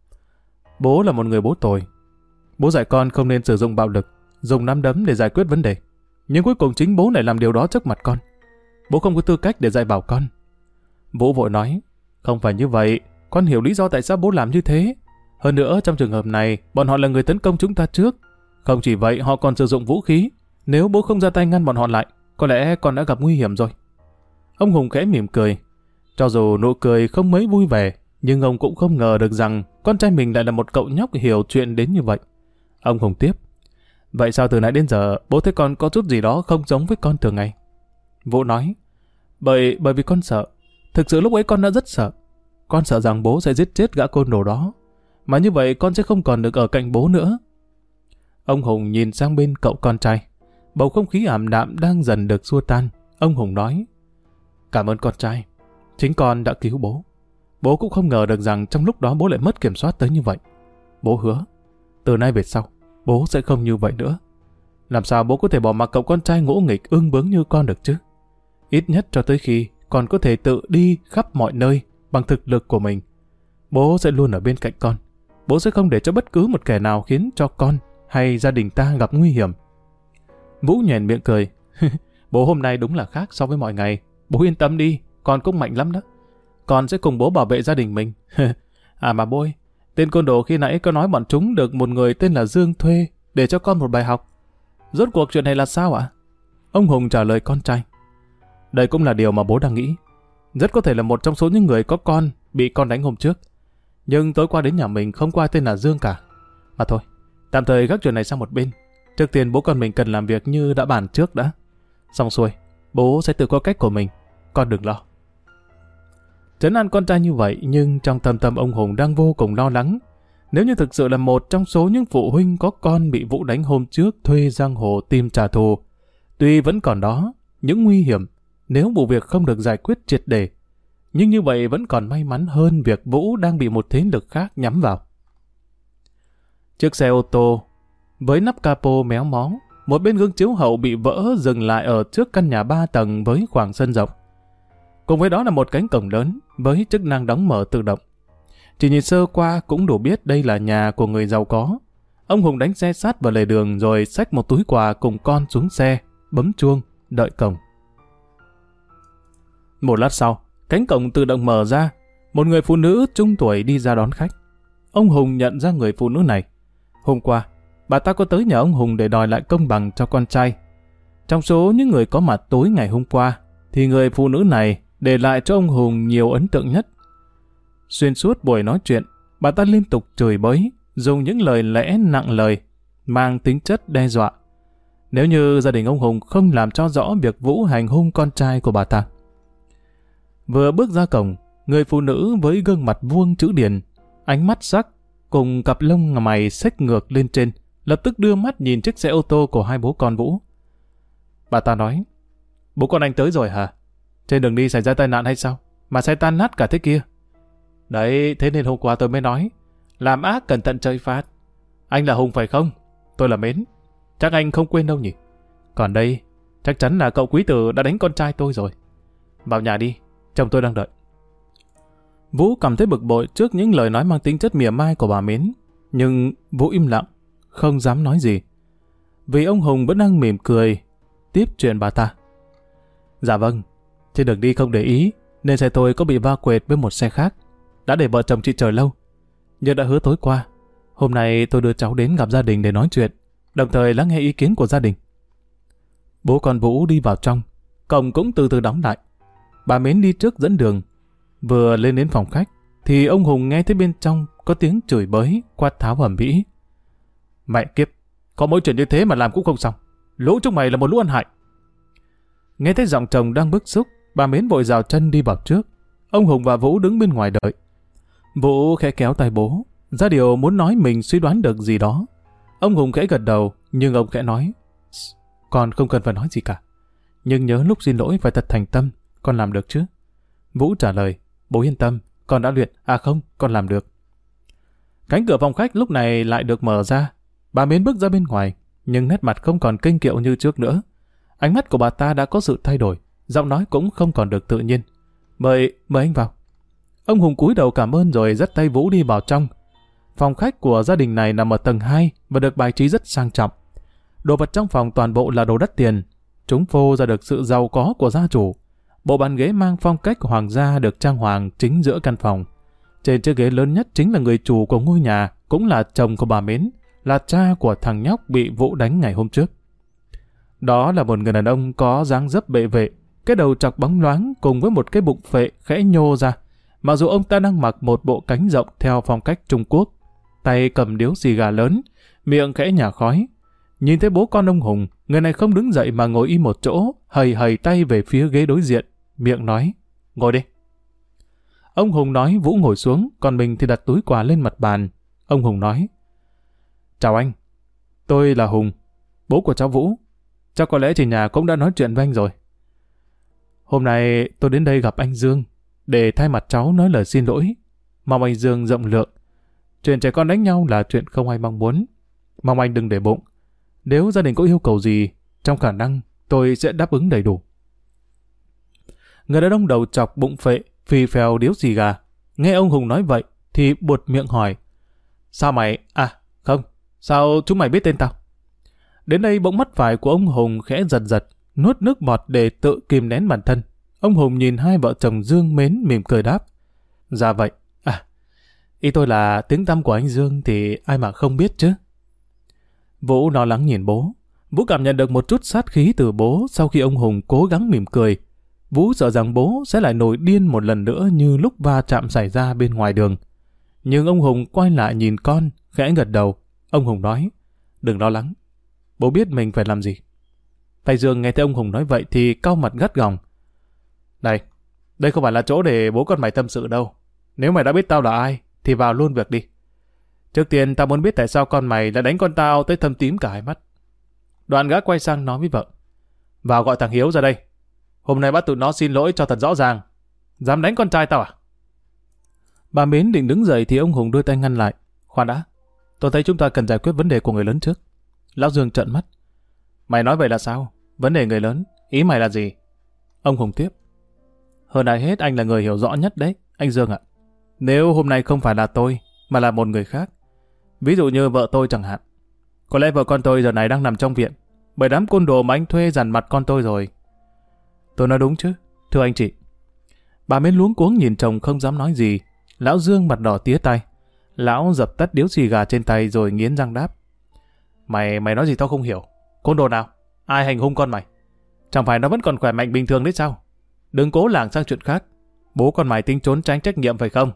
bố là một người bố tồi. Bố dạy con không nên sử dụng bạo lực, dùng nắm đấm để giải quyết vấn đề. Nhưng cuối cùng chính bố lại làm điều đó trước mặt con. Bố không có tư cách để dạy bảo con. Vũ vội nói, không phải như vậy, con hiểu lý do tại sao bố làm như thế. Hơn nữa, trong trường hợp này, bọn họ là người tấn công chúng ta trước. Không chỉ vậy, họ còn sử dụng vũ khí. Nếu bố không ra tay ngăn bọn họ lại, có lẽ con đã gặp nguy hiểm rồi. Ông Hùng khẽ mỉm cười. Cho dù nụ cười không mấy vui vẻ, nhưng ông cũng không ngờ được rằng con trai mình lại là một cậu nhóc hiểu chuyện đến như vậy. Ông Hùng tiếp, vậy sao từ nãy đến giờ bố thấy con có chút gì đó không giống với con thường ngày? Vũ nói, bởi vì con sợ. Thực sự lúc ấy con đã rất sợ. Con sợ rằng bố sẽ giết chết gã côn đồ đó, mà như vậy con sẽ không còn được ở cạnh bố nữa. Ông Hùng nhìn sang bên cậu con trai. Bầu không khí ảm đạm đang dần được xua tan. Ông Hùng nói, cảm ơn con trai. Chính con đã cứu bố. Bố cũng không ngờ được rằng trong lúc đó bố lại mất kiểm soát tới như vậy. Bố hứa, từ nay về sau, bố sẽ không như vậy nữa. Làm sao bố có thể bỏ mặc cậu con trai ngỗ nghịch ương bướng như con được chứ? Ít nhất cho tới khi con có thể tự đi khắp mọi nơi bằng thực lực của mình. Bố sẽ luôn ở bên cạnh con. Bố sẽ không để cho bất cứ một kẻ nào khiến cho con hay gia đình ta gặp nguy hiểm. Vũ nhoẻn miệng cười. Bố hôm nay đúng là khác so với mọi ngày. Bố yên tâm đi, con cũng mạnh lắm đó. Con sẽ cùng bố bảo vệ gia đình mình. À mà bố ơi, tên côn đồ khi nãy có nói bọn chúng được một người tên là Dương thuê để cho con một bài học. Rốt cuộc chuyện này là sao ạ? Ông Hùng trả lời con trai. Đây cũng là điều mà bố đang nghĩ. Rất có thể là một trong số những người có con bị con đánh hôm trước. Nhưng tối qua đến nhà mình không có ai tên là Dương cả. Mà thôi, tạm thời gác chuyện này sang một bên. Trước tiên bố con mình cần làm việc như đã bàn trước đã. Xong xuôi, bố sẽ tự có cách của mình. Con đừng lo. Trấn an con trai như vậy, nhưng trong thâm tâm ông Hùng đang vô cùng lo lắng. Nếu như thực sự là một trong số những phụ huynh có con bị Vũ đánh hôm trước thuê giang hồ tìm trả thù, tuy vẫn còn đó những nguy hiểm nếu vụ việc không được giải quyết triệt để, nhưng như vậy vẫn còn may mắn hơn việc Vũ đang bị một thế lực khác nhắm vào. Chiếc xe ô tô với nắp capo méo mó, một bên gương chiếu hậu bị vỡ dừng lại ở trước căn nhà 3 tầng với khoảng sân rộng. Cùng với đó là một cánh cổng lớn với chức năng đóng mở tự động. Chỉ nhìn sơ qua cũng đủ biết đây là nhà của người giàu có. Ông Hùng đánh xe sát vào lề đường rồi xách một túi quà cùng con xuống xe, bấm chuông, đợi cổng. Một lát sau, cánh cổng tự động mở ra, một người phụ nữ trung tuổi đi ra đón khách. Ông Hùng nhận ra người phụ nữ này. Hôm qua, bà ta có tới nhà ông Hùng để đòi lại công bằng cho con trai. Trong số những người có mặt tối ngày hôm qua, thì người phụ nữ này để lại cho ông Hùng nhiều ấn tượng nhất. Xuyên suốt buổi nói chuyện, bà ta liên tục chửi bới, dùng những lời lẽ nặng lời, mang tính chất đe dọa. Nếu như gia đình ông Hùng không làm cho rõ việc Vũ hành hung con trai của bà ta. Vừa bước ra cổng, người phụ nữ với gương mặt vuông chữ điền, ánh mắt sắc, cùng cặp lông mày xếch ngược lên trên, lập tức đưa mắt nhìn chiếc xe ô tô của hai bố con Vũ. Bà ta nói, bố con anh tới rồi hả? Trên đường đi xảy ra tai nạn hay sao? Mà xe tan nát cả thế kia. Đấy, thế nên hôm qua tôi mới nói, làm ác cẩn thận chơi phát. Anh là Hùng phải không? Tôi là Mến. Chắc anh không quên đâu nhỉ? Còn đây, chắc chắn là cậu quý tử đã đánh con trai tôi rồi. Vào nhà đi, chồng tôi đang đợi. Vũ cảm thấy bực bội trước những lời nói mang tính chất mỉa mai của bà Mến. Nhưng Vũ im lặng, không dám nói gì. Vì ông Hùng vẫn đang mỉm cười, tiếp chuyện bà ta. Dạ vâng, trên đường đi không để ý, nên xe tôi có bị va quệt với một xe khác. Đã để vợ chồng chị chờ lâu. Nhưng đã hứa tối qua, hôm nay tôi đưa cháu đến gặp gia đình để nói chuyện, đồng thời lắng nghe ý kiến của gia đình. Bố con Vũ đi vào trong, cổng cũng từ từ đóng lại. Bà Mến đi trước dẫn đường. Vừa lên đến phòng khách, thì ông Hùng nghe thấy bên trong có tiếng chửi bới, quát tháo ầm ĩ. Mẹ kiếp, có mỗi chuyện như thế mà làm cũng không xong. Lũ chúng mày là một lũ ăn hại. Nghe thấy giọng chồng đang bức xúc, bà Mến vội rào chân đi vào trước. Ông Hùng và Vũ đứng bên ngoài đợi. Vũ khẽ kéo tay bố, ra điều muốn nói mình suy đoán được gì đó. Ông Hùng khẽ gật đầu, nhưng ông khẽ nói, con không cần phải nói gì cả. Nhưng nhớ lúc xin lỗi phải thật thành tâm, con làm được chứ? Vũ trả lời, bố yên tâm, con đã luyện, không, con làm được. Cánh cửa phòng khách lúc này lại được mở ra. Bà Mến bước ra bên ngoài, nhưng nét mặt không còn kênh kiệu như trước nữa. Ánh mắt của bà ta đã có sự thay đổi, giọng nói cũng không còn được tự nhiên. Mời anh vào. Ông Hùng cúi đầu cảm ơn rồi dắt tay Vũ đi vào trong. Phòng khách của gia đình này nằm ở tầng 2 và được bài trí rất sang trọng. Đồ vật trong phòng toàn bộ là đồ đắt tiền. Chúng phô ra được sự giàu có của gia chủ. Bộ bàn ghế mang phong cách hoàng gia được trang hoàng chính giữa căn phòng. Trên chiếc ghế lớn nhất chính là người chủ của ngôi nhà, cũng là chồng của bà Mến, là cha của thằng nhóc bị Vũ đánh ngày hôm trước. Đó là một người đàn ông có dáng dấp bệ vệ, cái đầu trọc bóng loáng cùng với một cái bụng phệ khẽ nhô ra. Mặc dù ông ta đang mặc một bộ cánh rộng theo phong cách Trung Quốc, tay cầm điếu xì gà lớn, miệng khẽ nhả khói. Nhìn thấy bố con ông Hùng, người này không đứng dậy mà ngồi im một chỗ, hầy tay về phía ghế đối diện, miệng nói, ngồi đi. Ông Hùng nói Vũ ngồi xuống, còn mình thì đặt túi quà lên mặt bàn. Ông Hùng nói, chào anh, tôi là Hùng, bố của cháu Vũ. Chắc có lẽ chị nhà cũng đã nói chuyện với anh rồi. Hôm nay tôi đến đây gặp anh Dương, để thay mặt cháu nói lời xin lỗi. Mong anh Dương rộng lượng. Chuyện trẻ con đánh nhau là chuyện không ai mong muốn. Mong anh đừng để bụng. Nếu gia đình có yêu cầu gì, trong khả năng tôi sẽ đáp ứng đầy đủ. Người đàn ông đầu chọc bụng phệ, phì phèo điếu xì gà. Nghe ông Hùng nói vậy, thì buột miệng hỏi. Sao mày... không. Sao chúng mày biết tên tao? Đến đây bỗng mắt phải của ông Hùng khẽ giật, nuốt nước bọt để tự kìm nén bản thân. Ông Hùng nhìn hai vợ chồng Dương Mến mỉm cười đáp. Dạ vậy. Ý tôi là tiếng tăm của anh Dương thì ai mà không biết chứ. Vũ lo lắng nhìn bố. Vũ cảm nhận được một chút sát khí từ bố sau khi ông Hùng cố gắng mỉm cười. Vũ sợ rằng bố sẽ lại nổi điên một lần nữa như lúc va chạm xảy ra bên ngoài đường. Nhưng ông Hùng quay lại nhìn con, khẽ gật đầu. Ông Hùng nói, đừng lo lắng. Bố biết mình phải làm gì. Thầy Dương nghe thấy ông Hùng nói vậy thì cau mặt gắt gỏng. Đây không phải là chỗ để bố con mày tâm sự đâu. Nếu mày đã biết tao là ai, thì vào luôn việc đi. Trước tiên tao muốn biết tại sao con mày đã đánh con tao tới thâm tím cả hai mắt. Đoạn gã quay sang nói với vợ. Vào gọi thằng Hiếu ra đây. Hôm nay bắt tụi nó xin lỗi cho thật rõ ràng. Dám đánh con trai tao à? Bà Mến định đứng dậy thì ông Hùng đưa tay ngăn lại. Khoan đã, tôi thấy chúng ta cần giải quyết vấn đề của người lớn trước. Lão Dương trợn mắt. Mày nói vậy là sao? Vấn đề người lớn, ý mày là gì? Ông Hùng tiếp. Hơn ai hết anh là người hiểu rõ nhất đấy, anh Dương ạ. Nếu hôm nay không phải là tôi, mà là một người khác, ví dụ như vợ tôi chẳng hạn, có lẽ vợ con tôi giờ này đang nằm trong viện, bởi đám côn đồ mà anh thuê dằn mặt con tôi rồi. Tôi nói đúng chứ, thưa anh chị. Bà Mến luống cuống nhìn chồng không dám nói gì. Lão Dương mặt đỏ tía tay. Lão dập tắt điếu xì gà trên tay rồi nghiến răng đáp. Mày nói gì tao không hiểu. Côn đồ nào? Ai hành hung con mày? Chẳng phải nó vẫn còn khỏe mạnh bình thường đấy sao? Đừng cố lảng sang chuyện khác. Bố con mày tính trốn tránh trách nhiệm phải không?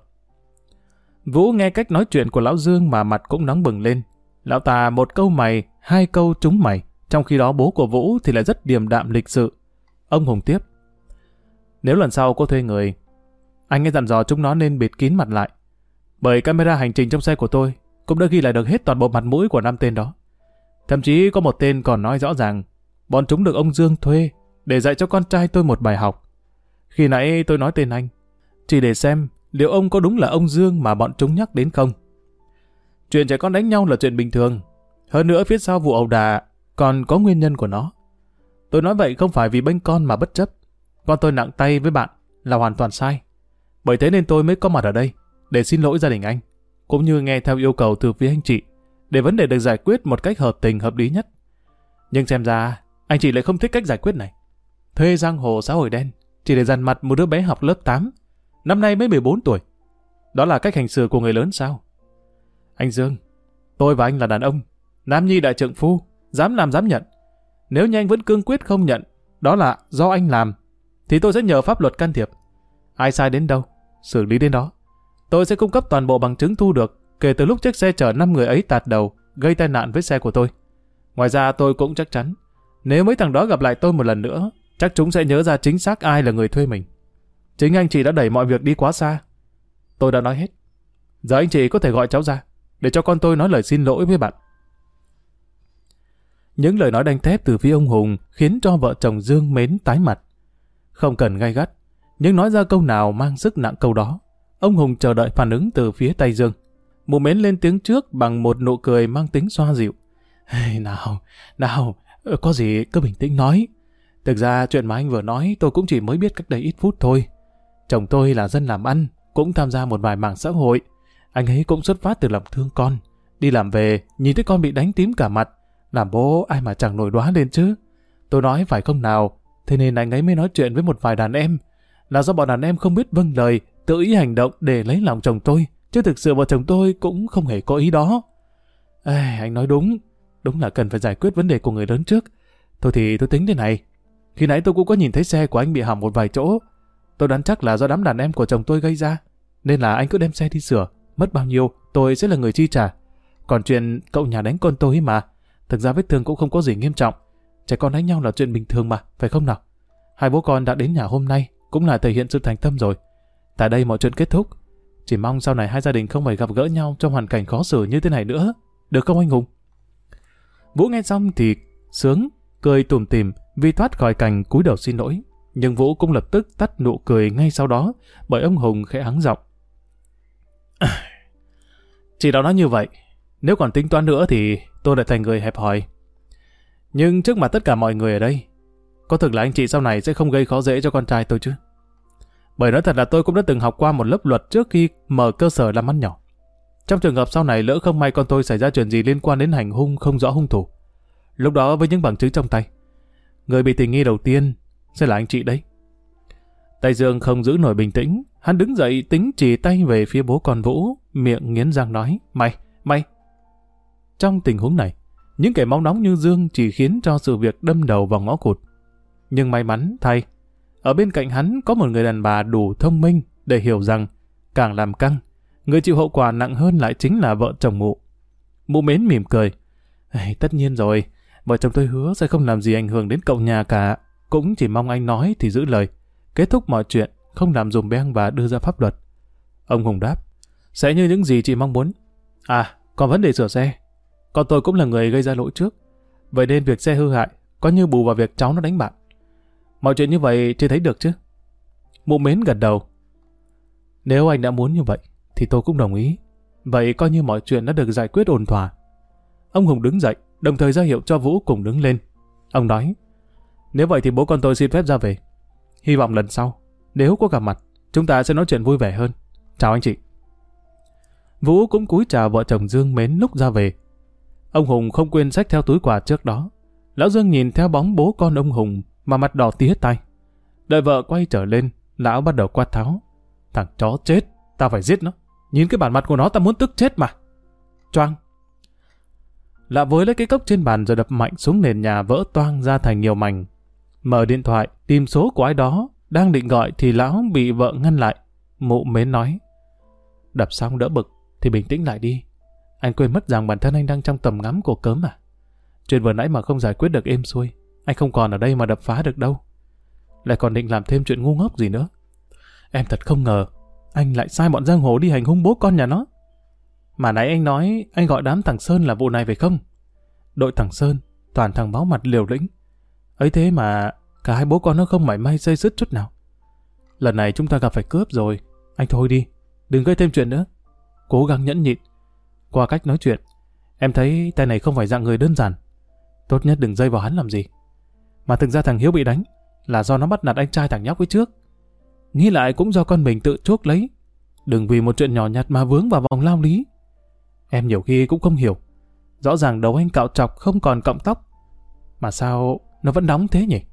Vũ nghe cách nói chuyện của lão Dương mà mặt cũng nóng bừng lên. Lão ta một câu mày, hai câu trúng mày. Trong khi đó bố của Vũ thì lại rất điềm đạm lịch sự. Ông Hùng tiếp. Nếu lần sau cô thuê người, anh ấy dặn dò chúng nó nên bịt kín mặt lại. Bởi camera hành trình trong xe của tôi cũng đã ghi lại được hết toàn bộ mặt mũi của 5 tên đó. Thậm chí có một tên còn nói rõ ràng bọn chúng được ông Dương thuê để dạy cho con trai tôi một bài học. Khi nãy tôi nói tên anh chỉ để xem liệu ông có đúng là ông Dương mà bọn chúng nhắc đến không. Chuyện trẻ con đánh nhau là chuyện bình thường. Hơn nữa phía sau vụ ẩu đả còn có nguyên nhân của nó. Tôi nói vậy không phải vì bênh con mà bất chấp. Con tôi nặng tay với bạn là hoàn toàn sai. Bởi thế nên tôi mới có mặt ở đây để xin lỗi gia đình anh, cũng như nghe theo yêu cầu từ phía anh chị để vấn đề được giải quyết một cách hợp tình hợp lý nhất. Nhưng xem ra anh chị lại không thích cách giải quyết này. Thuê giang hồ xã hội đen chỉ để dằn mặt một đứa bé học lớp 8, năm nay mới 14 tuổi. Đó là cách hành xử của người lớn sao? Anh Dương, tôi và anh là đàn ông, nam nhi đại trượng phu, dám làm dám nhận. Nếu như anh vẫn cương quyết không nhận, đó là do anh làm, thì tôi sẽ nhờ pháp luật can thiệp. Ai sai đến đâu, xử lý đến đó. Tôi sẽ cung cấp toàn bộ bằng chứng thu được kể từ lúc chiếc xe chở 5 người ấy tạt đầu, gây tai nạn với xe của tôi. Ngoài ra tôi cũng chắc chắn, nếu mấy thằng đó gặp lại tôi một lần nữa, chắc chúng sẽ nhớ ra chính xác ai là người thuê mình. Chính anh chị đã đẩy mọi việc đi quá xa. Tôi đã nói hết. Giờ anh chị có thể gọi cháu ra, để cho con tôi nói lời xin lỗi với bạn. Những lời nói đanh thép từ phía ông Hùng khiến cho vợ chồng Dương Mến tái mặt. Không cần gay gắt, nhưng nói ra câu nào mang sức nặng câu đó. Ông Hùng chờ đợi phản ứng từ phía tay Dương. Mụ Mến lên tiếng trước bằng một nụ cười mang tính xoa dịu. Nào, có gì cứ bình tĩnh nói. Thực ra chuyện mà anh vừa nói tôi cũng chỉ mới biết cách đây ít phút thôi. Chồng tôi là dân làm ăn, cũng tham gia một vài mảng xã hội. Anh ấy cũng xuất phát từ lòng thương con. Đi làm về, nhìn thấy con bị đánh tím cả mặt. Làm bố ai mà chẳng nổi đoá lên chứ. Tôi nói phải không nào, thế nên anh ấy mới nói chuyện với một vài đàn em. Là do bọn đàn em không biết vâng lời, tự ý hành động để lấy lòng chồng tôi. Chứ thực sự vợ chồng tôi cũng không hề có ý đó. Anh nói đúng là cần phải giải quyết vấn đề của người lớn trước. Thôi thì tôi tính thế này. Khi nãy tôi cũng có nhìn thấy xe của anh bị hỏng một vài chỗ. Tôi đoán chắc là do đám đàn em của chồng tôi gây ra. Nên là anh cứ đem xe đi sửa. Mất bao nhiêu, tôi sẽ là người chi trả. Còn chuyện cậu nhà đánh con tôi mà, thực ra vết thương cũng không có gì nghiêm trọng. Trẻ con đánh nhau là chuyện bình thường mà, phải không nào? Hai bố con đã đến nhà hôm nay cũng là thể hiện sự thành tâm rồi. Tại đây mọi chuyện kết thúc. Chỉ mong sau này hai gia đình không phải gặp gỡ nhau trong hoàn cảnh khó xử như thế này nữa. Được không anh Hùng? Vũ nghe xong thì sướng, cười tủm tỉm vì thoát khỏi cảnh cúi đầu xin lỗi. Nhưng Vũ cũng lập tức tắt nụ cười ngay sau đó bởi ông Hùng khẽ hắng giọng. Chị đã nói như vậy, nếu còn tính toán nữa thì tôi lại thành người hẹp hòi. Nhưng trước mặt tất cả mọi người ở đây, có thực là anh chị sau này sẽ không gây khó dễ cho con trai tôi chứ? Bởi nói thật là tôi cũng đã từng học qua một lớp luật trước khi mở cơ sở làm ăn nhỏ. Trong trường hợp sau này lỡ không may con tôi xảy ra chuyện gì liên quan đến hành hung không rõ hung thủ, lúc đó với những bằng chứng trong tay, người bị tình nghi đầu tiên sẽ là anh chị đấy. Tay Dương không giữ nổi bình tĩnh, hắn đứng dậy tính chỉ tay về phía bố con Vũ, miệng nghiến răng nói, mày. Trong tình huống này, những kẻ máu nóng như Dương chỉ khiến cho sự việc đâm đầu vào ngõ cụt. Nhưng may mắn thay, ở bên cạnh hắn có một người đàn bà đủ thông minh để hiểu rằng càng làm căng, người chịu hậu quả nặng hơn lại chính là vợ chồng Mụ. Mụ Mến mỉm cười. Tất nhiên rồi, vợ chồng tôi hứa sẽ không làm gì ảnh hưởng đến cậu nhà cả. Cũng chỉ mong anh nói thì giữ lời, kết thúc mọi chuyện, không làm dùm beng và đưa ra pháp luật. Ông Hùng đáp, sẽ như những gì chị mong muốn. Còn vấn đề sửa xe, con tôi cũng là người gây ra lỗi trước. Vậy nên việc xe hư hại coi như bù vào việc cháu nó đánh bạn. Mọi chuyện như vậy chưa thấy được chứ? Mụ Mến gật đầu. Nếu anh đã muốn như vậy thì tôi cũng đồng ý. Vậy coi như mọi chuyện đã được giải quyết ổn thỏa. Ông Hùng đứng dậy, đồng thời ra hiệu cho Vũ cùng đứng lên. Ông nói, nếu vậy thì bố con tôi xin phép ra về. Hy vọng lần sau, nếu có gặp mặt, chúng ta sẽ nói chuyện vui vẻ hơn. Chào anh chị. Vũ cũng cúi chào vợ chồng Dương Mến lúc ra về. Ông Hùng không quên xách theo túi quà trước đó. Lão Dương nhìn theo bóng bố con ông Hùng mà mặt đỏ tía tai. Đợi vợ quay trở lên, lão bắt đầu quát tháo. Thằng chó chết, tao phải giết nó. Nhìn cái bản mặt của nó tao muốn tức chết mà. Choang. Lão với lấy cái cốc trên bàn rồi đập mạnh xuống nền nhà, vỡ toang ra thành nhiều mảnh. Mở điện thoại tìm số của ai đó, đang định gọi thì lão bị vợ ngăn lại. Mụ Mến nói, đập xong đỡ bực thì bình tĩnh lại đi. Anh quên mất rằng bản thân anh đang trong tầm ngắm của cớm à. Chuyện vừa nãy mà không giải quyết được êm xuôi, anh không còn ở đây mà đập phá được đâu. Lại còn định làm thêm chuyện ngu ngốc gì nữa. Em thật không ngờ anh lại sai bọn giang hồ đi hành hung bố con nhà nó. Mà nãy anh nói anh gọi đám thằng Sơn là vụ này phải không? Đội thằng Sơn toàn thằng máu mặt liều lĩnh ấy, thế mà cả hai bố con nó không mảy may xây dứt chút nào. Lần này chúng ta gặp phải cướp rồi. Anh thôi đi, đừng gây thêm chuyện nữa. Cố gắng nhẫn nhịn. Qua cách nói chuyện, em thấy tay này không phải dạng người đơn giản. Tốt nhất đừng dây vào hắn làm gì. Mà thực ra thằng Hiếu bị đánh là do nó bắt nạt anh trai thằng nhóc ấy trước. Nghĩ lại cũng do con mình tự chuốc lấy. Đừng vì một chuyện nhỏ nhặt mà vướng vào vòng lao lý. Em nhiều khi cũng không hiểu. Rõ ràng đầu anh cạo trọc không còn cọng tóc, mà sao nó vẫn đóng thế nhỉ?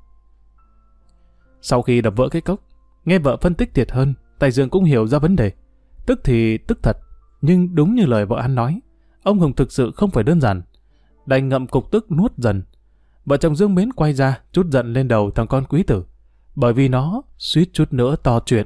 Sau khi đập vỡ cái cốc, nghe vợ phân tích thiệt hơn, Tài Dương cũng hiểu ra vấn đề. Tức thì tức thật, nhưng đúng như lời vợ anh nói, ông Hùng thực sự không phải đơn giản. Đành ngậm cục tức nuốt dần. Vợ chồng Dương Mến quay ra trút giận lên đầu thằng con quý tử, bởi vì nó suýt chút nữa to chuyện.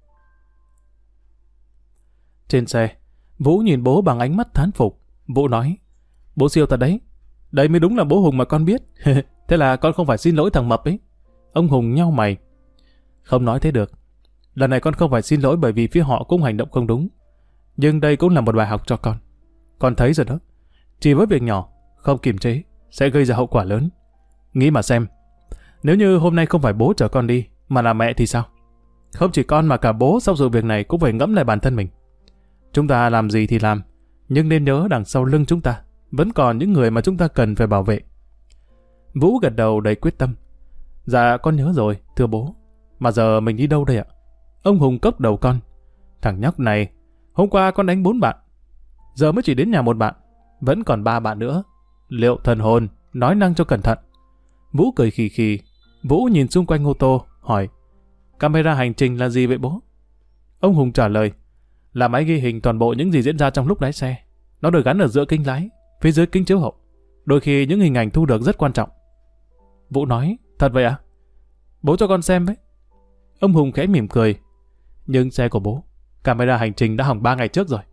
Trên xe, Vũ nhìn bố bằng ánh mắt thán phục. Vũ nói, bố siêu thật đấy. Đây mới đúng là bố Hùng mà con biết. Thế là con không phải xin lỗi thằng Mập ấy. Ông Hùng nhau mày. Không nói thế được. Lần này con không phải xin lỗi bởi vì phía họ cũng hành động không đúng. Nhưng đây cũng là một bài học cho con. Con thấy rồi đó. Chỉ với việc nhỏ, không kiềm chế, sẽ gây ra hậu quả lớn. Nghĩ mà xem. Nếu như hôm nay không phải bố chở con đi, mà là mẹ thì sao? Không chỉ con mà cả bố sau sự việc này cũng phải ngẫm lại bản thân mình. Chúng ta làm gì thì làm, nhưng nên nhớ đằng sau lưng chúng ta vẫn còn những người mà chúng ta cần phải bảo vệ. Vũ gật đầu đầy quyết tâm. Dạ con nhớ rồi, thưa bố. Mà giờ mình đi đâu đây ạ? Ông Hùng cốc đầu con. Thằng nhóc này, hôm qua con đánh 4 bạn, giờ mới chỉ đến nhà một bạn, vẫn còn 3 bạn nữa. Liệu thần hồn, nói năng cho cẩn thận. Vũ cười khì khì. Vũ nhìn xung quanh ô tô, hỏi, camera hành trình là gì vậy bố? Ông Hùng trả lời, là máy ghi hình toàn bộ những gì diễn ra trong lúc lái xe. Nó được gắn ở giữa kính lái, phía dưới kính chiếu hậu. Đôi khi những hình ảnh thu được rất quan trọng. Vũ nói, thật vậy à? Bố cho con xem với. Ông Hùng khẽ mỉm cười. Nhưng xe của bố, camera hành trình đã hỏng 3 ngày trước rồi.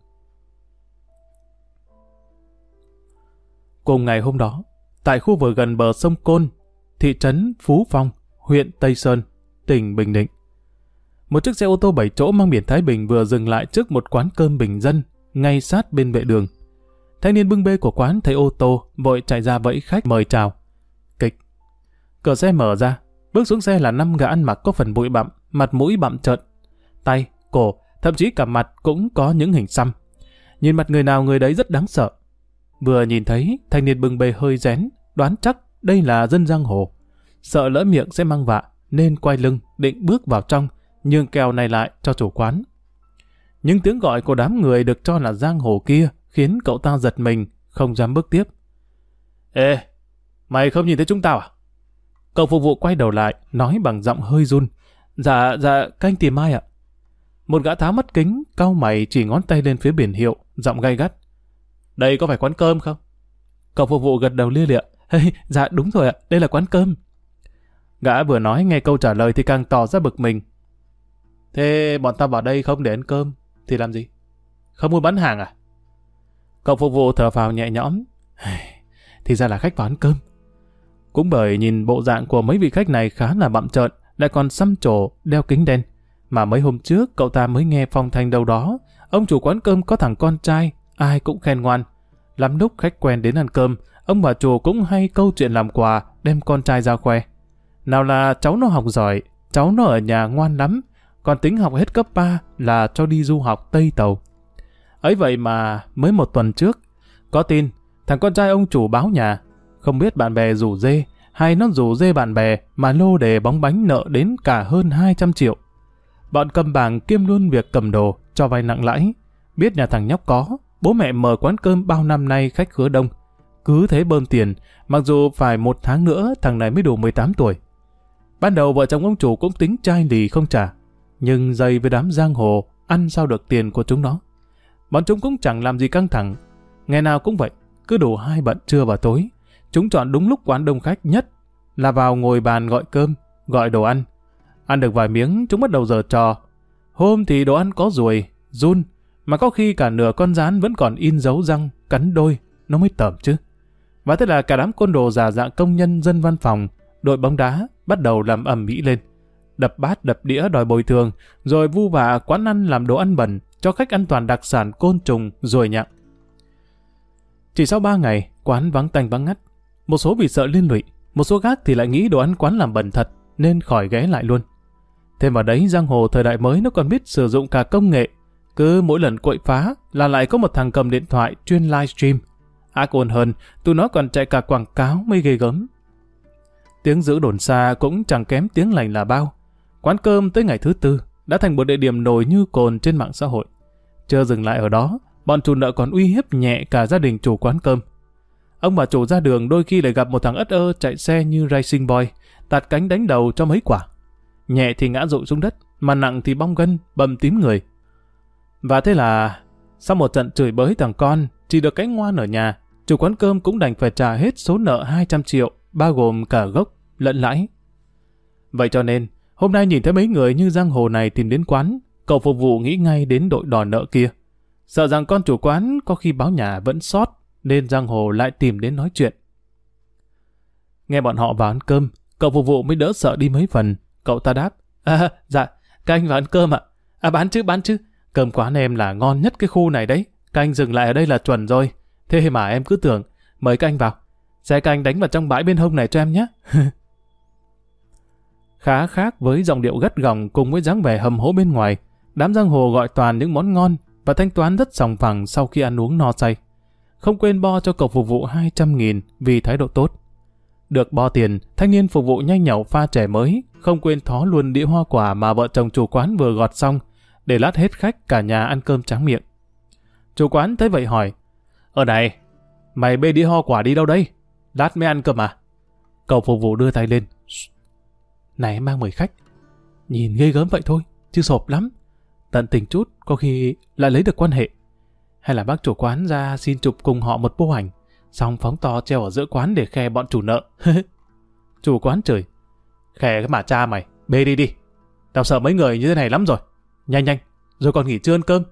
Cùng ngày hôm đó, tại khu vực gần bờ sông Côn, thị trấn Phú Phong, huyện Tây Sơn, tỉnh Bình Định, một chiếc xe ô tô 7 chỗ mang biển Thái Bình vừa dừng lại trước một quán cơm bình dân ngay sát bên vệ đường. Thanh niên bưng bê của quán thấy ô tô vội chạy ra vẫy khách mời chào. Kịch. Cửa xe mở ra, bước xuống xe là 5 gã ăn mặc có phần bụi bặm, mặt mũi bặm trợn, tay, cổ, thậm chí cả mặt cũng có những hình xăm. Nhìn mặt người nào người đấy rất đáng sợ. Vừa nhìn thấy thanh niên bưng bê hơi rén, đoán chắc đây là dân giang hồ. Sợ lỡ miệng sẽ mang vạ nên quay lưng định bước vào trong, nhường kèo này lại cho chủ quán. Nhưng tiếng gọi của đám người được cho là giang hồ kia khiến cậu ta giật mình, không dám bước tiếp. Ê, mày không nhìn thấy chúng tao à? Cậu phục vụ quay đầu lại, nói bằng giọng hơi run. Dạ, các anh tìm ai ạ? Một gã tháo mắt kính, cau mày chỉ ngón tay lên phía biển hiệu, giọng gay gắt. Đây có phải quán cơm không? Cậu phục vụ gật đầu lia lịa. Dạ đúng rồi ạ, đây là quán cơm. Gã vừa nói nghe câu trả lời thì càng tỏ ra bực mình. Thế bọn tao vào đây không để ăn cơm thì làm gì? Không muốn bán hàng à? Cậu phục vụ thở phào nhẹ nhõm. Thì ra là khách vào ăn cơm. Cũng bởi nhìn bộ dạng của mấy vị khách này khá là bặm trợn, lại còn xăm trổ, đeo kính đen. Mà mấy hôm trước cậu ta mới nghe phong thanh đâu đó, ông chủ quán cơm có thằng con trai, ai cũng khen ngoan. Lắm lúc khách quen đến ăn cơm, ông bà chủ cũng hay câu chuyện làm quà, đem con trai ra khoe. Nào là cháu nó học giỏi, cháu nó ở nhà ngoan lắm, còn tính học hết cấp 3 là cho đi du học Tây Tàu. Ấy vậy mà mới một tuần trước, có tin thằng con trai ông chủ báo nhà, không biết bạn bè rủ dê hay nó rủ dê bạn bè mà lô đề bóng bánh nợ đến cả hơn 200 triệu. Bọn cầm bàng kiêm luôn việc cầm đồ, cho vay nặng lãi. Biết nhà thằng nhóc có, bố mẹ mở quán cơm bao năm nay khách khứa đông. Cứ thế bơm tiền, mặc dù phải 1 tháng nữa thằng này mới đủ 18 tuổi. Ban đầu vợ chồng ông chủ cũng tính chai lì không trả, nhưng dây với đám giang hồ, ăn sao được tiền của chúng nó. Bọn chúng cũng chẳng làm gì căng thẳng. Ngày nào cũng vậy, cứ đủ 2 bận trưa và tối. Chúng chọn đúng lúc quán đông khách nhất là vào ngồi bàn gọi cơm, gọi đồ ăn. Ăn được vài miếng, chúng bắt đầu giở trò. Hôm thì đồ ăn có ruồi, giun, mà có khi cả nửa con gián vẫn còn in dấu răng, cắn đôi, nó mới tởm chứ. Và thế là cả đám côn đồ già dạng công nhân dân văn phòng, đội bóng đá bắt đầu làm ầm ĩ lên. Đập bát đập đĩa đòi bồi thường, rồi vu vạ quán ăn làm đồ ăn bẩn, cho khách ăn toàn đặc sản côn trùng, ruồi nhặng. Chỉ sau 3 ngày, quán vắng tanh vắng ngắt. Một số vì sợ liên lụy, một số khác thì lại nghĩ đồ ăn quán làm bẩn thật, nên khỏi ghé lại luôn. Thêm vào đấy, giang hồ thời đại mới nó còn biết sử dụng cả công nghệ. Cứ mỗi lần quậy phá là lại có một thằng cầm điện thoại chuyên livestream. Ác ôn hơn, tụi nó còn chạy cả quảng cáo mới ghê gớm. Tiếng dữ đồn xa cũng chẳng kém tiếng lành là bao. Quán cơm tới ngày thứ 4 đã thành một địa điểm nổi như cồn trên mạng xã hội. Chưa dừng lại ở đó, bọn chủ nợ còn uy hiếp nhẹ cả gia đình chủ quán cơm. Ông bà chủ ra đường đôi khi lại gặp một thằng ất ơ chạy xe như racing boy, tạt cánh đánh đầu cho mấy quả. Nhẹ thì ngã rụi xuống đất, mà nặng thì bong gân, bầm tím người. Và thế là, sau một trận chửi bới thằng con, chỉ được cái ngoan ở nhà, chủ quán cơm cũng đành phải trả hết số nợ 200 triệu, bao gồm cả gốc, lẫn lãi. Vậy cho nên, hôm nay nhìn thấy mấy người như giang hồ này tìm đến quán, cậu phục vụ nghĩ ngay đến đội đòi nợ kia. Sợ rằng con chủ quán có khi báo nhà vẫn sót, nên giang hồ lại tìm đến nói chuyện. Nghe bọn họ vào ăn cơm, cậu phục vụ mới đỡ sợ đi mấy phần. Cậu ta đáp, dạ, các anh vào ăn cơm ạ. Bán chứ. Cơm quán em là ngon nhất cái khu này đấy. Các anh dừng lại ở đây là chuẩn rồi. Thế mà em cứ tưởng, mời các anh vào. Xe các anh đánh vào trong bãi bên hông này cho em nhé. Khá khác với giọng điệu gắt gỏng cùng với dáng vẻ hầm hố bên ngoài, đám giang hồ gọi toàn những món ngon và thanh toán rất sòng phẳng sau khi ăn uống no say. Không quên bo cho cậu phục vụ 200.000 vì thái độ tốt. Được bo tiền, thanh niên phục vụ nhanh nhảu pha chè mới, không quên thó luôn đĩa hoa quả mà vợ chồng chủ quán vừa gọt xong, để lát hết khách cả nhà ăn cơm tráng miệng. Chủ quán thấy vậy hỏi, này, mày bê đĩa hoa quả đi đâu đây? Lát mới ăn cơm à? Cậu phục vụ đưa tay lên. Này em mang mời khách. Nhìn ghê gớm vậy thôi, chứ sộp lắm. Tận tình chút, có khi lại lấy được quan hệ. Hay là bác chủ quán ra xin chụp cùng họ một bức ảnh, xong phóng to treo ở giữa quán để khe bọn chủ nợ. Chủ quán chửi, khe cái mà cha mày, bê đi. Tao sợ mấy người như thế này lắm rồi. Nhanh, rồi còn nghỉ trưa ăn cơm.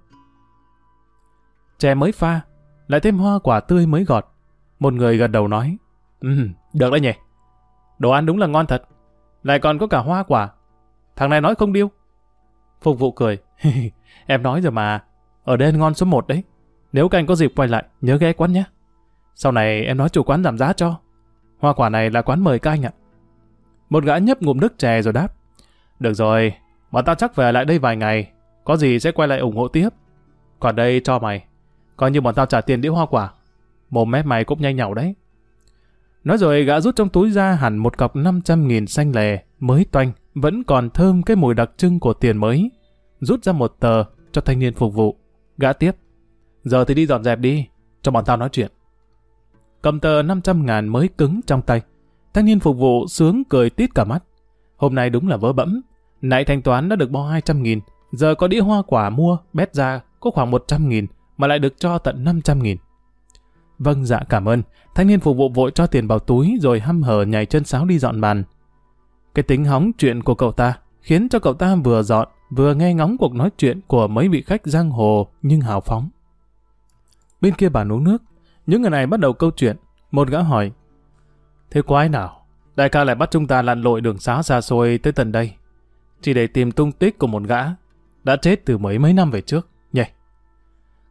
Chè mới pha, lại thêm hoa quả tươi mới gọt. Một người gật đầu nói, được đấy nhỉ. Đồ ăn đúng là ngon thật. Lại còn có cả hoa quả. Thằng này nói không điêu. Phục vụ cười, em nói rồi mà. Ở đây ngon số 1 đấy. Nếu các anh có dịp quay lại, nhớ ghé quán nhé. Sau này em nói chủ quán giảm giá cho. Hoa quả này là quán mời các anh ạ. Một gã nhấp ngụm nước chè rồi đáp, được rồi, bọn tao chắc về lại đây vài ngày. Có gì sẽ quay lại ủng hộ tiếp. Còn đây cho mày, coi như bọn tao trả tiền đĩa hoa quả. Mồm mép mày cũng nhanh nhảu đấy. Nói rồi gã rút trong túi ra hẳn một cọc 500.000 xanh lè, mới toanh, vẫn còn thơm cái mùi đặc trưng của tiền mới. Rút ra một tờ cho thanh niên phục vụ. Gã tiếp, giờ thì đi dọn dẹp đi, cho bọn tao nói chuyện. Cầm tờ 500.000 mới cứng trong tay. Thanh niên phục vụ sướng cười tít cả mắt. Hôm nay đúng là vớ bẫm. Nãy thanh toán đã được bo 200.000, giờ có đĩa hoa quả mua, bét ra có khoảng 100.000, mà lại được cho tận 500.000. Vâng dạ cảm ơn. Thanh niên phục vụ vội cho tiền vào túi rồi hăm hở nhảy chân sáo đi dọn bàn. Cái tính hóng chuyện của cậu ta khiến cho cậu ta vừa dọn vừa nghe ngóng cuộc nói chuyện của mấy vị khách giang hồ nhưng hào phóng. Bên kia bàn uống nước, những người này bắt đầu câu chuyện. Một gã hỏi, thế quái nào đại ca lại bắt chúng ta lặn lội đường xá xa xôi tới tận đây, chỉ để tìm tung tích của một gã đã chết từ mấy năm về trước nhỉ?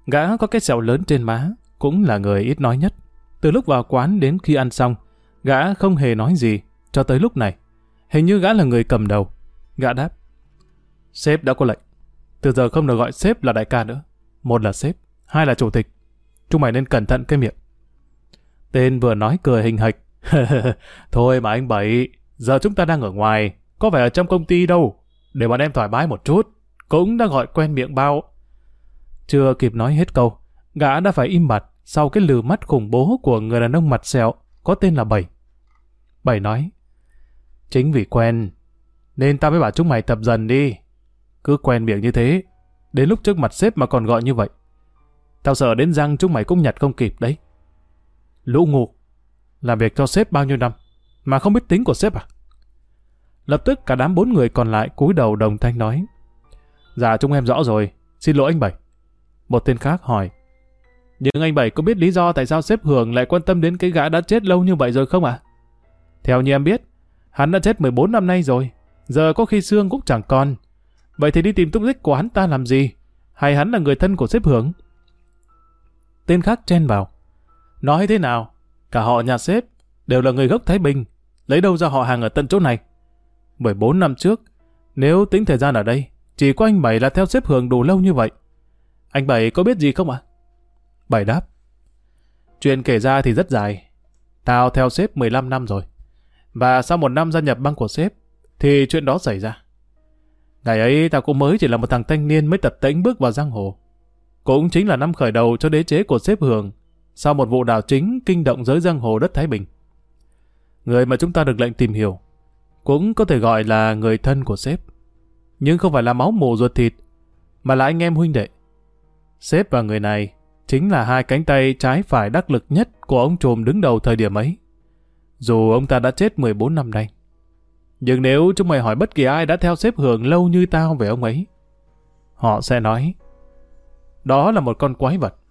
Gã có cái sẹo lớn trên má, cũng là người ít nói nhất. Từ lúc vào quán đến khi ăn xong, gã không hề nói gì, cho tới lúc này. Hình như gã là người cầm đầu. Gã đáp: sếp đã có lệnh. Từ giờ không được gọi sếp là đại ca nữa. Một là sếp, hai là chủ tịch. Chúng mày nên cẩn thận cái miệng. Tên vừa nói cười hình hạch. Thôi mà anh Bảy, giờ chúng ta đang ở ngoài, có phải ở trong công ty đâu. Để bọn em thoải mái một chút, cũng đã gọi quen miệng bao. Chưa kịp nói hết câu, gã đã phải im bặt sau cái lừ mắt khủng bố của người đàn ông mặt sẹo có tên là Bảy. Bảy nói: chính vì quen nên tao mới bảo chúng mày tập dần đi. Cứ quen miệng như thế, đến lúc trước mặt sếp mà còn gọi như vậy, tao sợ đến răng chúng mày cũng nhặt không kịp đấy. Lũ ngu, làm việc cho sếp bao nhiêu năm mà không biết tính của sếp à? Lập tức cả đám 4 người còn lại cúi đầu đồng thanh nói: dạ chúng em rõ rồi, xin lỗi anh Bảy. Một tên khác hỏi: nhưng anh Bảy có biết lý do tại sao sếp Hường lại quan tâm đến cái gã đã chết lâu như vậy rồi không ạ? Theo như em biết, hắn đã chết 14 năm nay rồi, giờ có khi xương cũng chẳng còn. Vậy thì đi tìm tung tích của hắn ta làm gì? Hay hắn là người thân của sếp Hường? Tên khác chen vào: nói thế nào, cả họ nhà sếp đều là người gốc Thái Bình, lấy đâu ra họ hàng ở tận chỗ này? 14 năm trước, nếu tính thời gian ở đây, chỉ có anh Bảy là theo sếp Hường đủ lâu như vậy. Anh Bảy có biết gì không ạ? Bảy đáp: chuyện kể ra thì rất dài. Tao theo sếp 15 năm rồi. Và sau 1 năm gia nhập băng của sếp, thì chuyện đó xảy ra. Ngày ấy tao cũng mới chỉ là một thằng thanh niên mới tập tễnh bước vào giang hồ. Cũng chính là năm khởi đầu cho đế chế của sếp Hường, sau một vụ đảo chính kinh động giới giang hồ đất Thái Bình. Người mà chúng ta được lệnh tìm hiểu cũng có thể gọi là người thân của sếp, nhưng không phải là máu mủ ruột thịt, mà là anh em huynh đệ. Sếp và người này chính là hai cánh tay trái phải đắc lực nhất của ông trùm đứng đầu thời điểm ấy. Dù ông ta đã chết 14 năm nay, nhưng nếu chúng mày hỏi bất kỳ ai đã theo sếp Hường lâu như tao về ông ấy, họ sẽ nói đó là một con quái vật.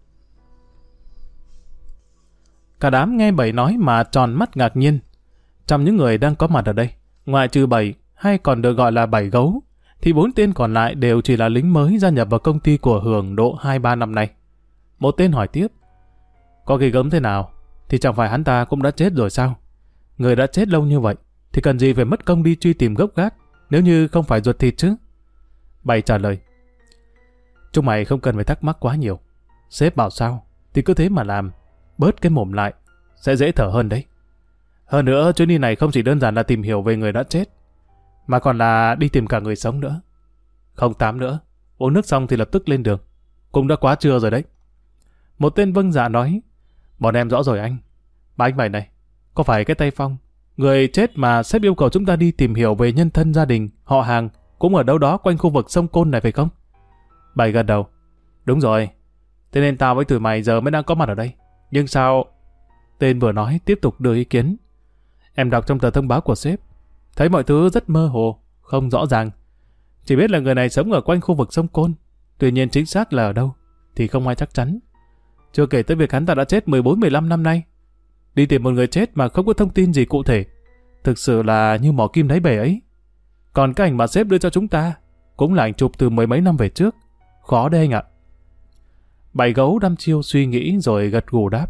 Cả đám nghe Bảy nói mà tròn mắt ngạc nhiên. Trong những người đang có mặt ở đây, ngoại trừ Bảy, hay còn được gọi là Bảy Gấu, thì 4 tên còn lại đều chỉ là lính mới gia nhập vào công ty của Hường độ 2-3 năm nay. Một tên hỏi tiếp: có ghê gớm thế nào thì chẳng phải hắn ta cũng đã chết rồi sao? Người đã chết lâu như vậy thì cần gì phải mất công đi truy tìm gốc gác, nếu như không phải ruột thịt chứ? Bảy trả lời: chúng mày không cần phải thắc mắc quá nhiều. Sếp bảo sao thì cứ thế mà làm, bớt cái mồm lại sẽ dễ thở hơn đấy. Hơn nữa, chuyến đi này không chỉ đơn giản là tìm hiểu về người đã chết, mà còn là đi tìm cả người sống nữa. Không tám nữa, uống nước xong thì lập tức lên đường, cũng đã quá trưa rồi đấy. Một tên vâng dạ nói: bọn em rõ rồi anh. Bà anh Bảy này, có phải cái tay Phong, người chết mà sếp yêu cầu chúng ta đi tìm hiểu về nhân thân gia đình, họ hàng, cũng ở đâu đó quanh khu vực sông Côn này phải không? Bảy gật đầu: đúng rồi. Thế nên tao với tụi mày giờ mới đang có mặt ở đây. Nhưng sao? Tên vừa nói tiếp tục đưa ý kiến: em đọc trong tờ thông báo của sếp, thấy mọi thứ rất mơ hồ, không rõ ràng. Chỉ biết là người này sống ở quanh khu vực sông Côn, tuy nhiên chính xác là ở đâu thì không ai chắc chắn. Chưa kể tới việc hắn ta đã chết 14-15 năm nay. Đi tìm một người chết mà không có thông tin gì cụ thể, thực sự là như mỏ kim đáy bể ấy. Còn cái ảnh mà sếp đưa cho chúng ta cũng là ảnh chụp từ 10 mấy năm về trước. Khó đấy anh ạ. Bảy Gấu đăm chiêu suy nghĩ rồi gật gù đáp: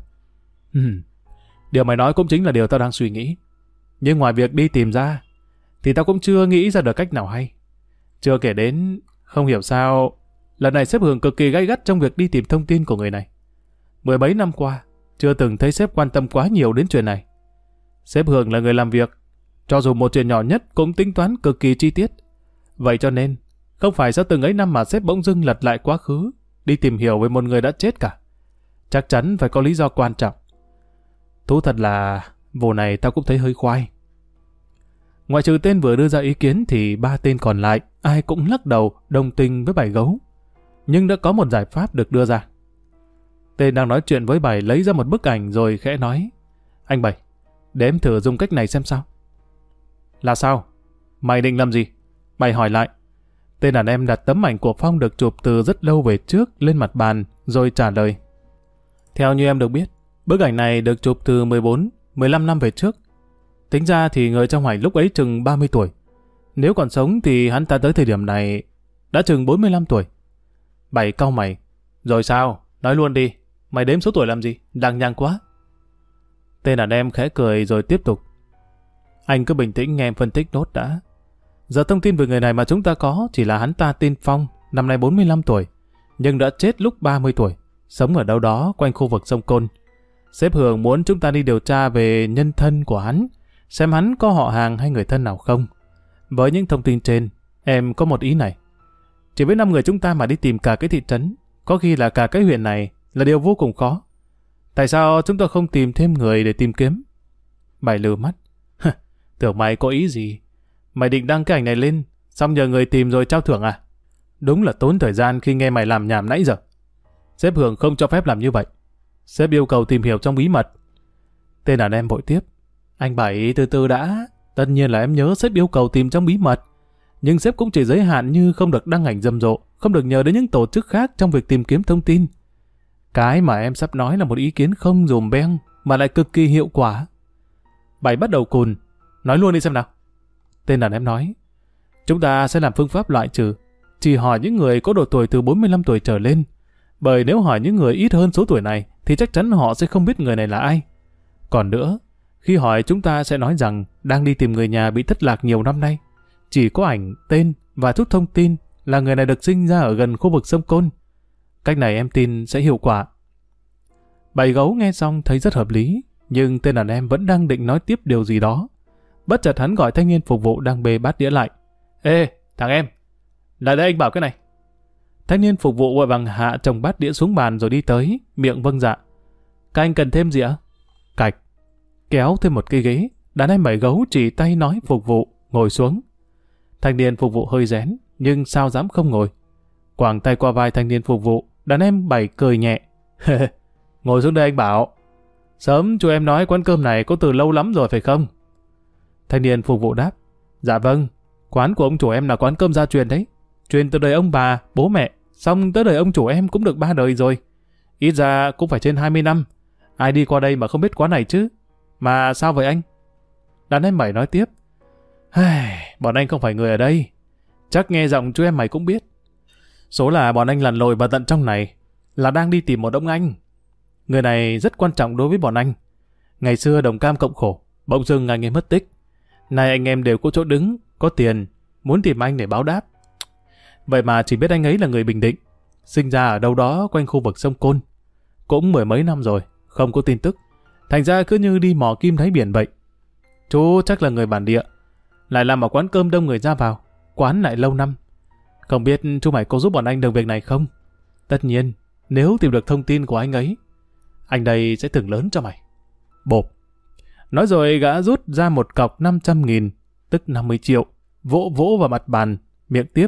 điều mày nói cũng chính là điều tao đang suy nghĩ. Nhưng ngoài việc đi tìm ra thì tao cũng chưa nghĩ ra được cách nào hay. Chưa kể đến, không hiểu sao lần này sếp Hường cực kỳ gay gắt trong việc đi tìm thông tin của người này. 10 mấy năm qua chưa từng thấy sếp quan tâm quá nhiều đến chuyện này. Sếp Hường là người làm việc, cho dù một chuyện nhỏ nhất cũng tính toán cực kỳ chi tiết. Vậy cho nên không phải sau từng ấy năm mà sếp bỗng dưng lật lại quá khứ đi tìm hiểu về một người đã chết cả. Chắc chắn phải có lý do quan trọng. Thú thật là vụ này tao cũng thấy hơi khoai. Ngoại trừ tên vừa đưa ra ý kiến thì 3 tên còn lại ai cũng lắc đầu đồng tình với Bảy Gấu. Nhưng đã có một giải pháp được đưa ra. Tên đang nói chuyện với Bảy lấy ra một bức ảnh rồi khẽ nói: anh Bảy, để em thử dùng cách này xem sao. Là sao? Mày định làm gì? Bảy hỏi lại. Tên đàn em đặt tấm ảnh của Phong được chụp từ rất lâu về trước lên mặt bàn rồi trả lời: theo như em được biết, bức ảnh này được chụp từ 14-15 năm về trước. Tính ra thì người trong ảnh lúc ấy chừng 30 tuổi. Nếu còn sống thì hắn ta tới thời điểm này đã chừng 45 tuổi. Bảy cau mày: rồi sao? Nói luôn đi, mày đếm số tuổi làm gì? Lằng nhằng quá. Tên đàn em khẽ cười rồi tiếp tục. Anh cứ bình tĩnh nghe em phân tích nốt đã. Giờ thông tin về người này mà chúng ta có chỉ là hắn ta tên Phong, năm nay 45 tuổi, nhưng đã chết lúc 30 tuổi, sống ở đâu đó quanh khu vực sông Côn. Sếp Hường muốn chúng ta đi điều tra về nhân thân của hắn, xem hắn có họ hàng hay người thân nào không. Với những thông tin trên, em có một ý này. Chỉ với 5 người chúng ta mà đi tìm cả cái thị trấn, có khi là cả cái huyện này, là điều vô cùng khó. Tại sao chúng ta không tìm thêm người để tìm kiếm? Bảy lừ mắt. Tưởng mày có ý gì? Mày định đăng cái ảnh này lên, xong nhờ người tìm rồi trao thưởng à? Đúng là tốn thời gian khi nghe mày làm nhảm nãy giờ. Sếp Hường không cho phép làm như vậy. Sếp yêu cầu tìm hiểu trong bí mật. Tên đàn em vội tiếp. Anh Bảy từ từ đã. Tất nhiên là em nhớ sếp yêu cầu tìm trong bí mật. Nhưng sếp cũng chỉ giới hạn như không được đăng ảnh rầm rộ, không được nhờ đến những tổ chức khác trong việc tìm kiếm thông tin. Cái mà em sắp nói là một ý kiến không dùm beng, mà lại cực kỳ hiệu quả. Bảy bắt đầu cùn. Nói luôn đi xem nào. Tên đàn em nói. Chúng ta sẽ làm phương pháp loại trừ. Chỉ hỏi những người có độ tuổi từ 45 tuổi trở lên. Bởi nếu hỏi những người ít hơn số tuổi này, thì chắc chắn họ sẽ không biết người này là ai. Còn nữa, khi hỏi chúng ta sẽ nói rằng đang đi tìm người nhà bị thất lạc nhiều năm nay. Chỉ có ảnh, tên và chút thông tin là người này được sinh ra ở gần khu vực sông Côn. Cách này em tin sẽ hiệu quả. Bảy gấu nghe xong thấy rất hợp lý, nhưng tên đàn em vẫn đang định nói tiếp điều gì đó. Bất chợt hắn gọi thanh niên phục vụ đang bê bát đĩa lại. Ê, thằng em, lại đây anh bảo cái này. Thanh niên phục vụ vội vàng hạ chồng bát đĩa xuống bàn rồi đi tới, miệng vâng dạ. Các anh cần thêm gì ạ? Cạch. Kéo thêm một cây ghế, đàn em bảy gấu chỉ tay nói phục vụ, ngồi xuống. Thanh niên phục vụ hơi rén, nhưng sao dám không ngồi. Quàng tay qua vai thanh niên phục vụ, đàn em bảy cười nhẹ. Ngồi xuống đây anh bảo. Sớm chú em nói quán cơm này có từ lâu lắm rồi phải không? Thanh niên phục vụ đáp. Dạ vâng, quán của ông chủ em là quán cơm gia truyền đấy. Truyền từ đời ông bà, bố mẹ, xong tới đời ông chủ em cũng được 3 đời rồi. Ít ra cũng phải trên 20 năm. Ai đi qua đây mà không biết quán này chứ? Mà sao vậy anh? Đàn em bảy nói tiếp. Bọn anh không phải người ở đây. Chắc nghe giọng chú em mày cũng biết. Số là bọn anh lặn lội vào tận trong này là đang đi tìm một ông anh. Người này rất quan trọng đối với bọn anh. Ngày xưa đồng cam cộng khổ, bỗng dưng anh ấy mất tích. Nay anh em đều có chỗ đứng, có tiền, muốn tìm anh để báo đáp. Vậy mà chỉ biết anh ấy là người Bình Định, sinh ra ở đâu đó quanh khu vực sông Côn. Cũng 10 mấy năm rồi, không có tin tức. Thành ra cứ như đi mò kim đáy biển vậy. Chú chắc là người bản địa, lại làm ở quán cơm đông người ra vào, quán lại lâu năm. Không biết chú mày có giúp bọn anh được việc này không? Tất nhiên, nếu tìm được thông tin của anh ấy, anh đây sẽ thưởng lớn cho mày. Bộp. Nói rồi gã rút ra một cọc 500.000, tức 50 triệu, vỗ vỗ vào mặt bàn, miệng tiếp.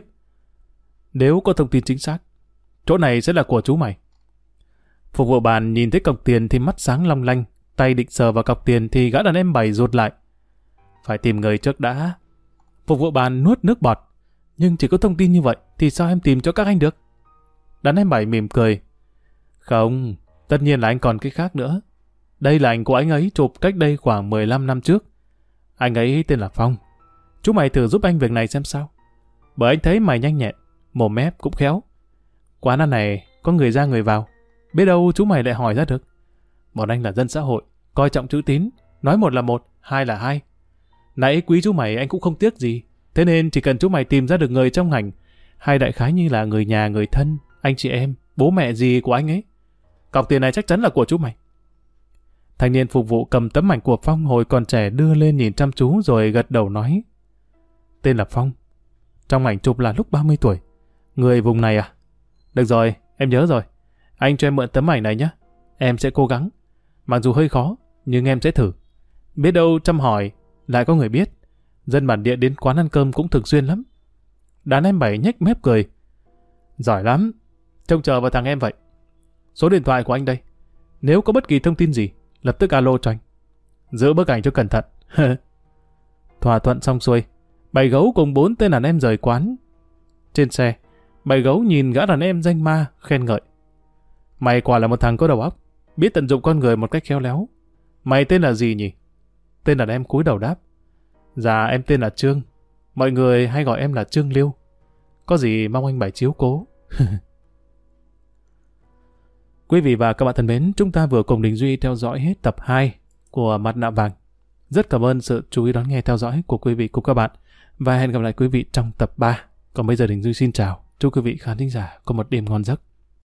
Nếu có thông tin chính xác, chỗ này sẽ là của chú mày. Phục vụ bàn nhìn thấy cọc tiền thì mắt sáng long lanh, tay định sờ vào cọc tiền thì gã đàn em bảy rụt lại. Phải tìm người trước đã. Phục vụ bàn nuốt nước bọt. Nhưng chỉ có thông tin như vậy thì sao em tìm cho các anh được? Đàn em bảy mỉm cười. Không, tất nhiên là anh còn cái khác nữa. Đây là ảnh của anh ấy chụp cách đây khoảng 15 năm trước. Anh ấy tên là Phong. Chú mày thử giúp anh việc này xem sao. Bởi anh thấy mày nhanh nhẹn, mồm mép cũng khéo. Quán ăn này có người ra người vào, biết đâu chú mày lại hỏi ra được. Bọn anh là dân xã hội, coi trọng chữ tín, nói một là một, hai là hai. Nãy quý chú mày anh cũng không tiếc gì, thế nên chỉ cần chú mày tìm ra được người trong ngành, hay đại khái như là người nhà, người thân, anh chị em, bố mẹ gì của anh ấy, cọc tiền này chắc chắn là của chú mày. Thanh niên phục vụ cầm tấm ảnh của Phong hồi còn trẻ đưa lên nhìn chăm chú rồi gật đầu nói. Tên là Phong. Trong ảnh chụp là lúc 30 tuổi. Người vùng này à? Được rồi, em nhớ rồi. Anh cho em mượn tấm ảnh này nhé. Em sẽ cố gắng. Mặc dù hơi khó, nhưng em sẽ thử. Biết đâu chăm hỏi, lại có người biết. Dân bản địa đến quán ăn cơm cũng thường xuyên lắm. Đàn em bảy nhếch mép cười. Giỏi lắm. Trông chờ vào thằng em vậy. Số điện thoại của anh đây. Nếu có bất kỳ thông tin gì, lập tức alo cho anh. Giữ bức ảnh cho cẩn thận. Thỏa thuận xong xuôi, bảy gấu cùng 4 tên đàn em rời quán. Trên xe, bảy gấu nhìn gã đàn em danh ma, khen ngợi. Mày quả là một thằng có đầu óc, biết tận dụng con người một cách khéo léo. Mày tên là gì nhỉ? Tên đàn em cúi đầu đáp. Dạ em tên là Trương. Mọi người hay gọi em là Trương Liêu. Có gì mong anh Bảy chiếu cố. Quý vị và các bạn thân mến, chúng ta vừa cùng Đình Duy theo dõi hết tập 2 của Mặt nạ vàng. Rất cảm ơn sự chú ý đón nghe theo dõi của quý vị cùng các bạn. Và hẹn gặp lại quý vị trong tập 3. Còn bây giờ Đình Duy xin chào. Chúc quý vị khán thính giả có một đêm ngon giấc.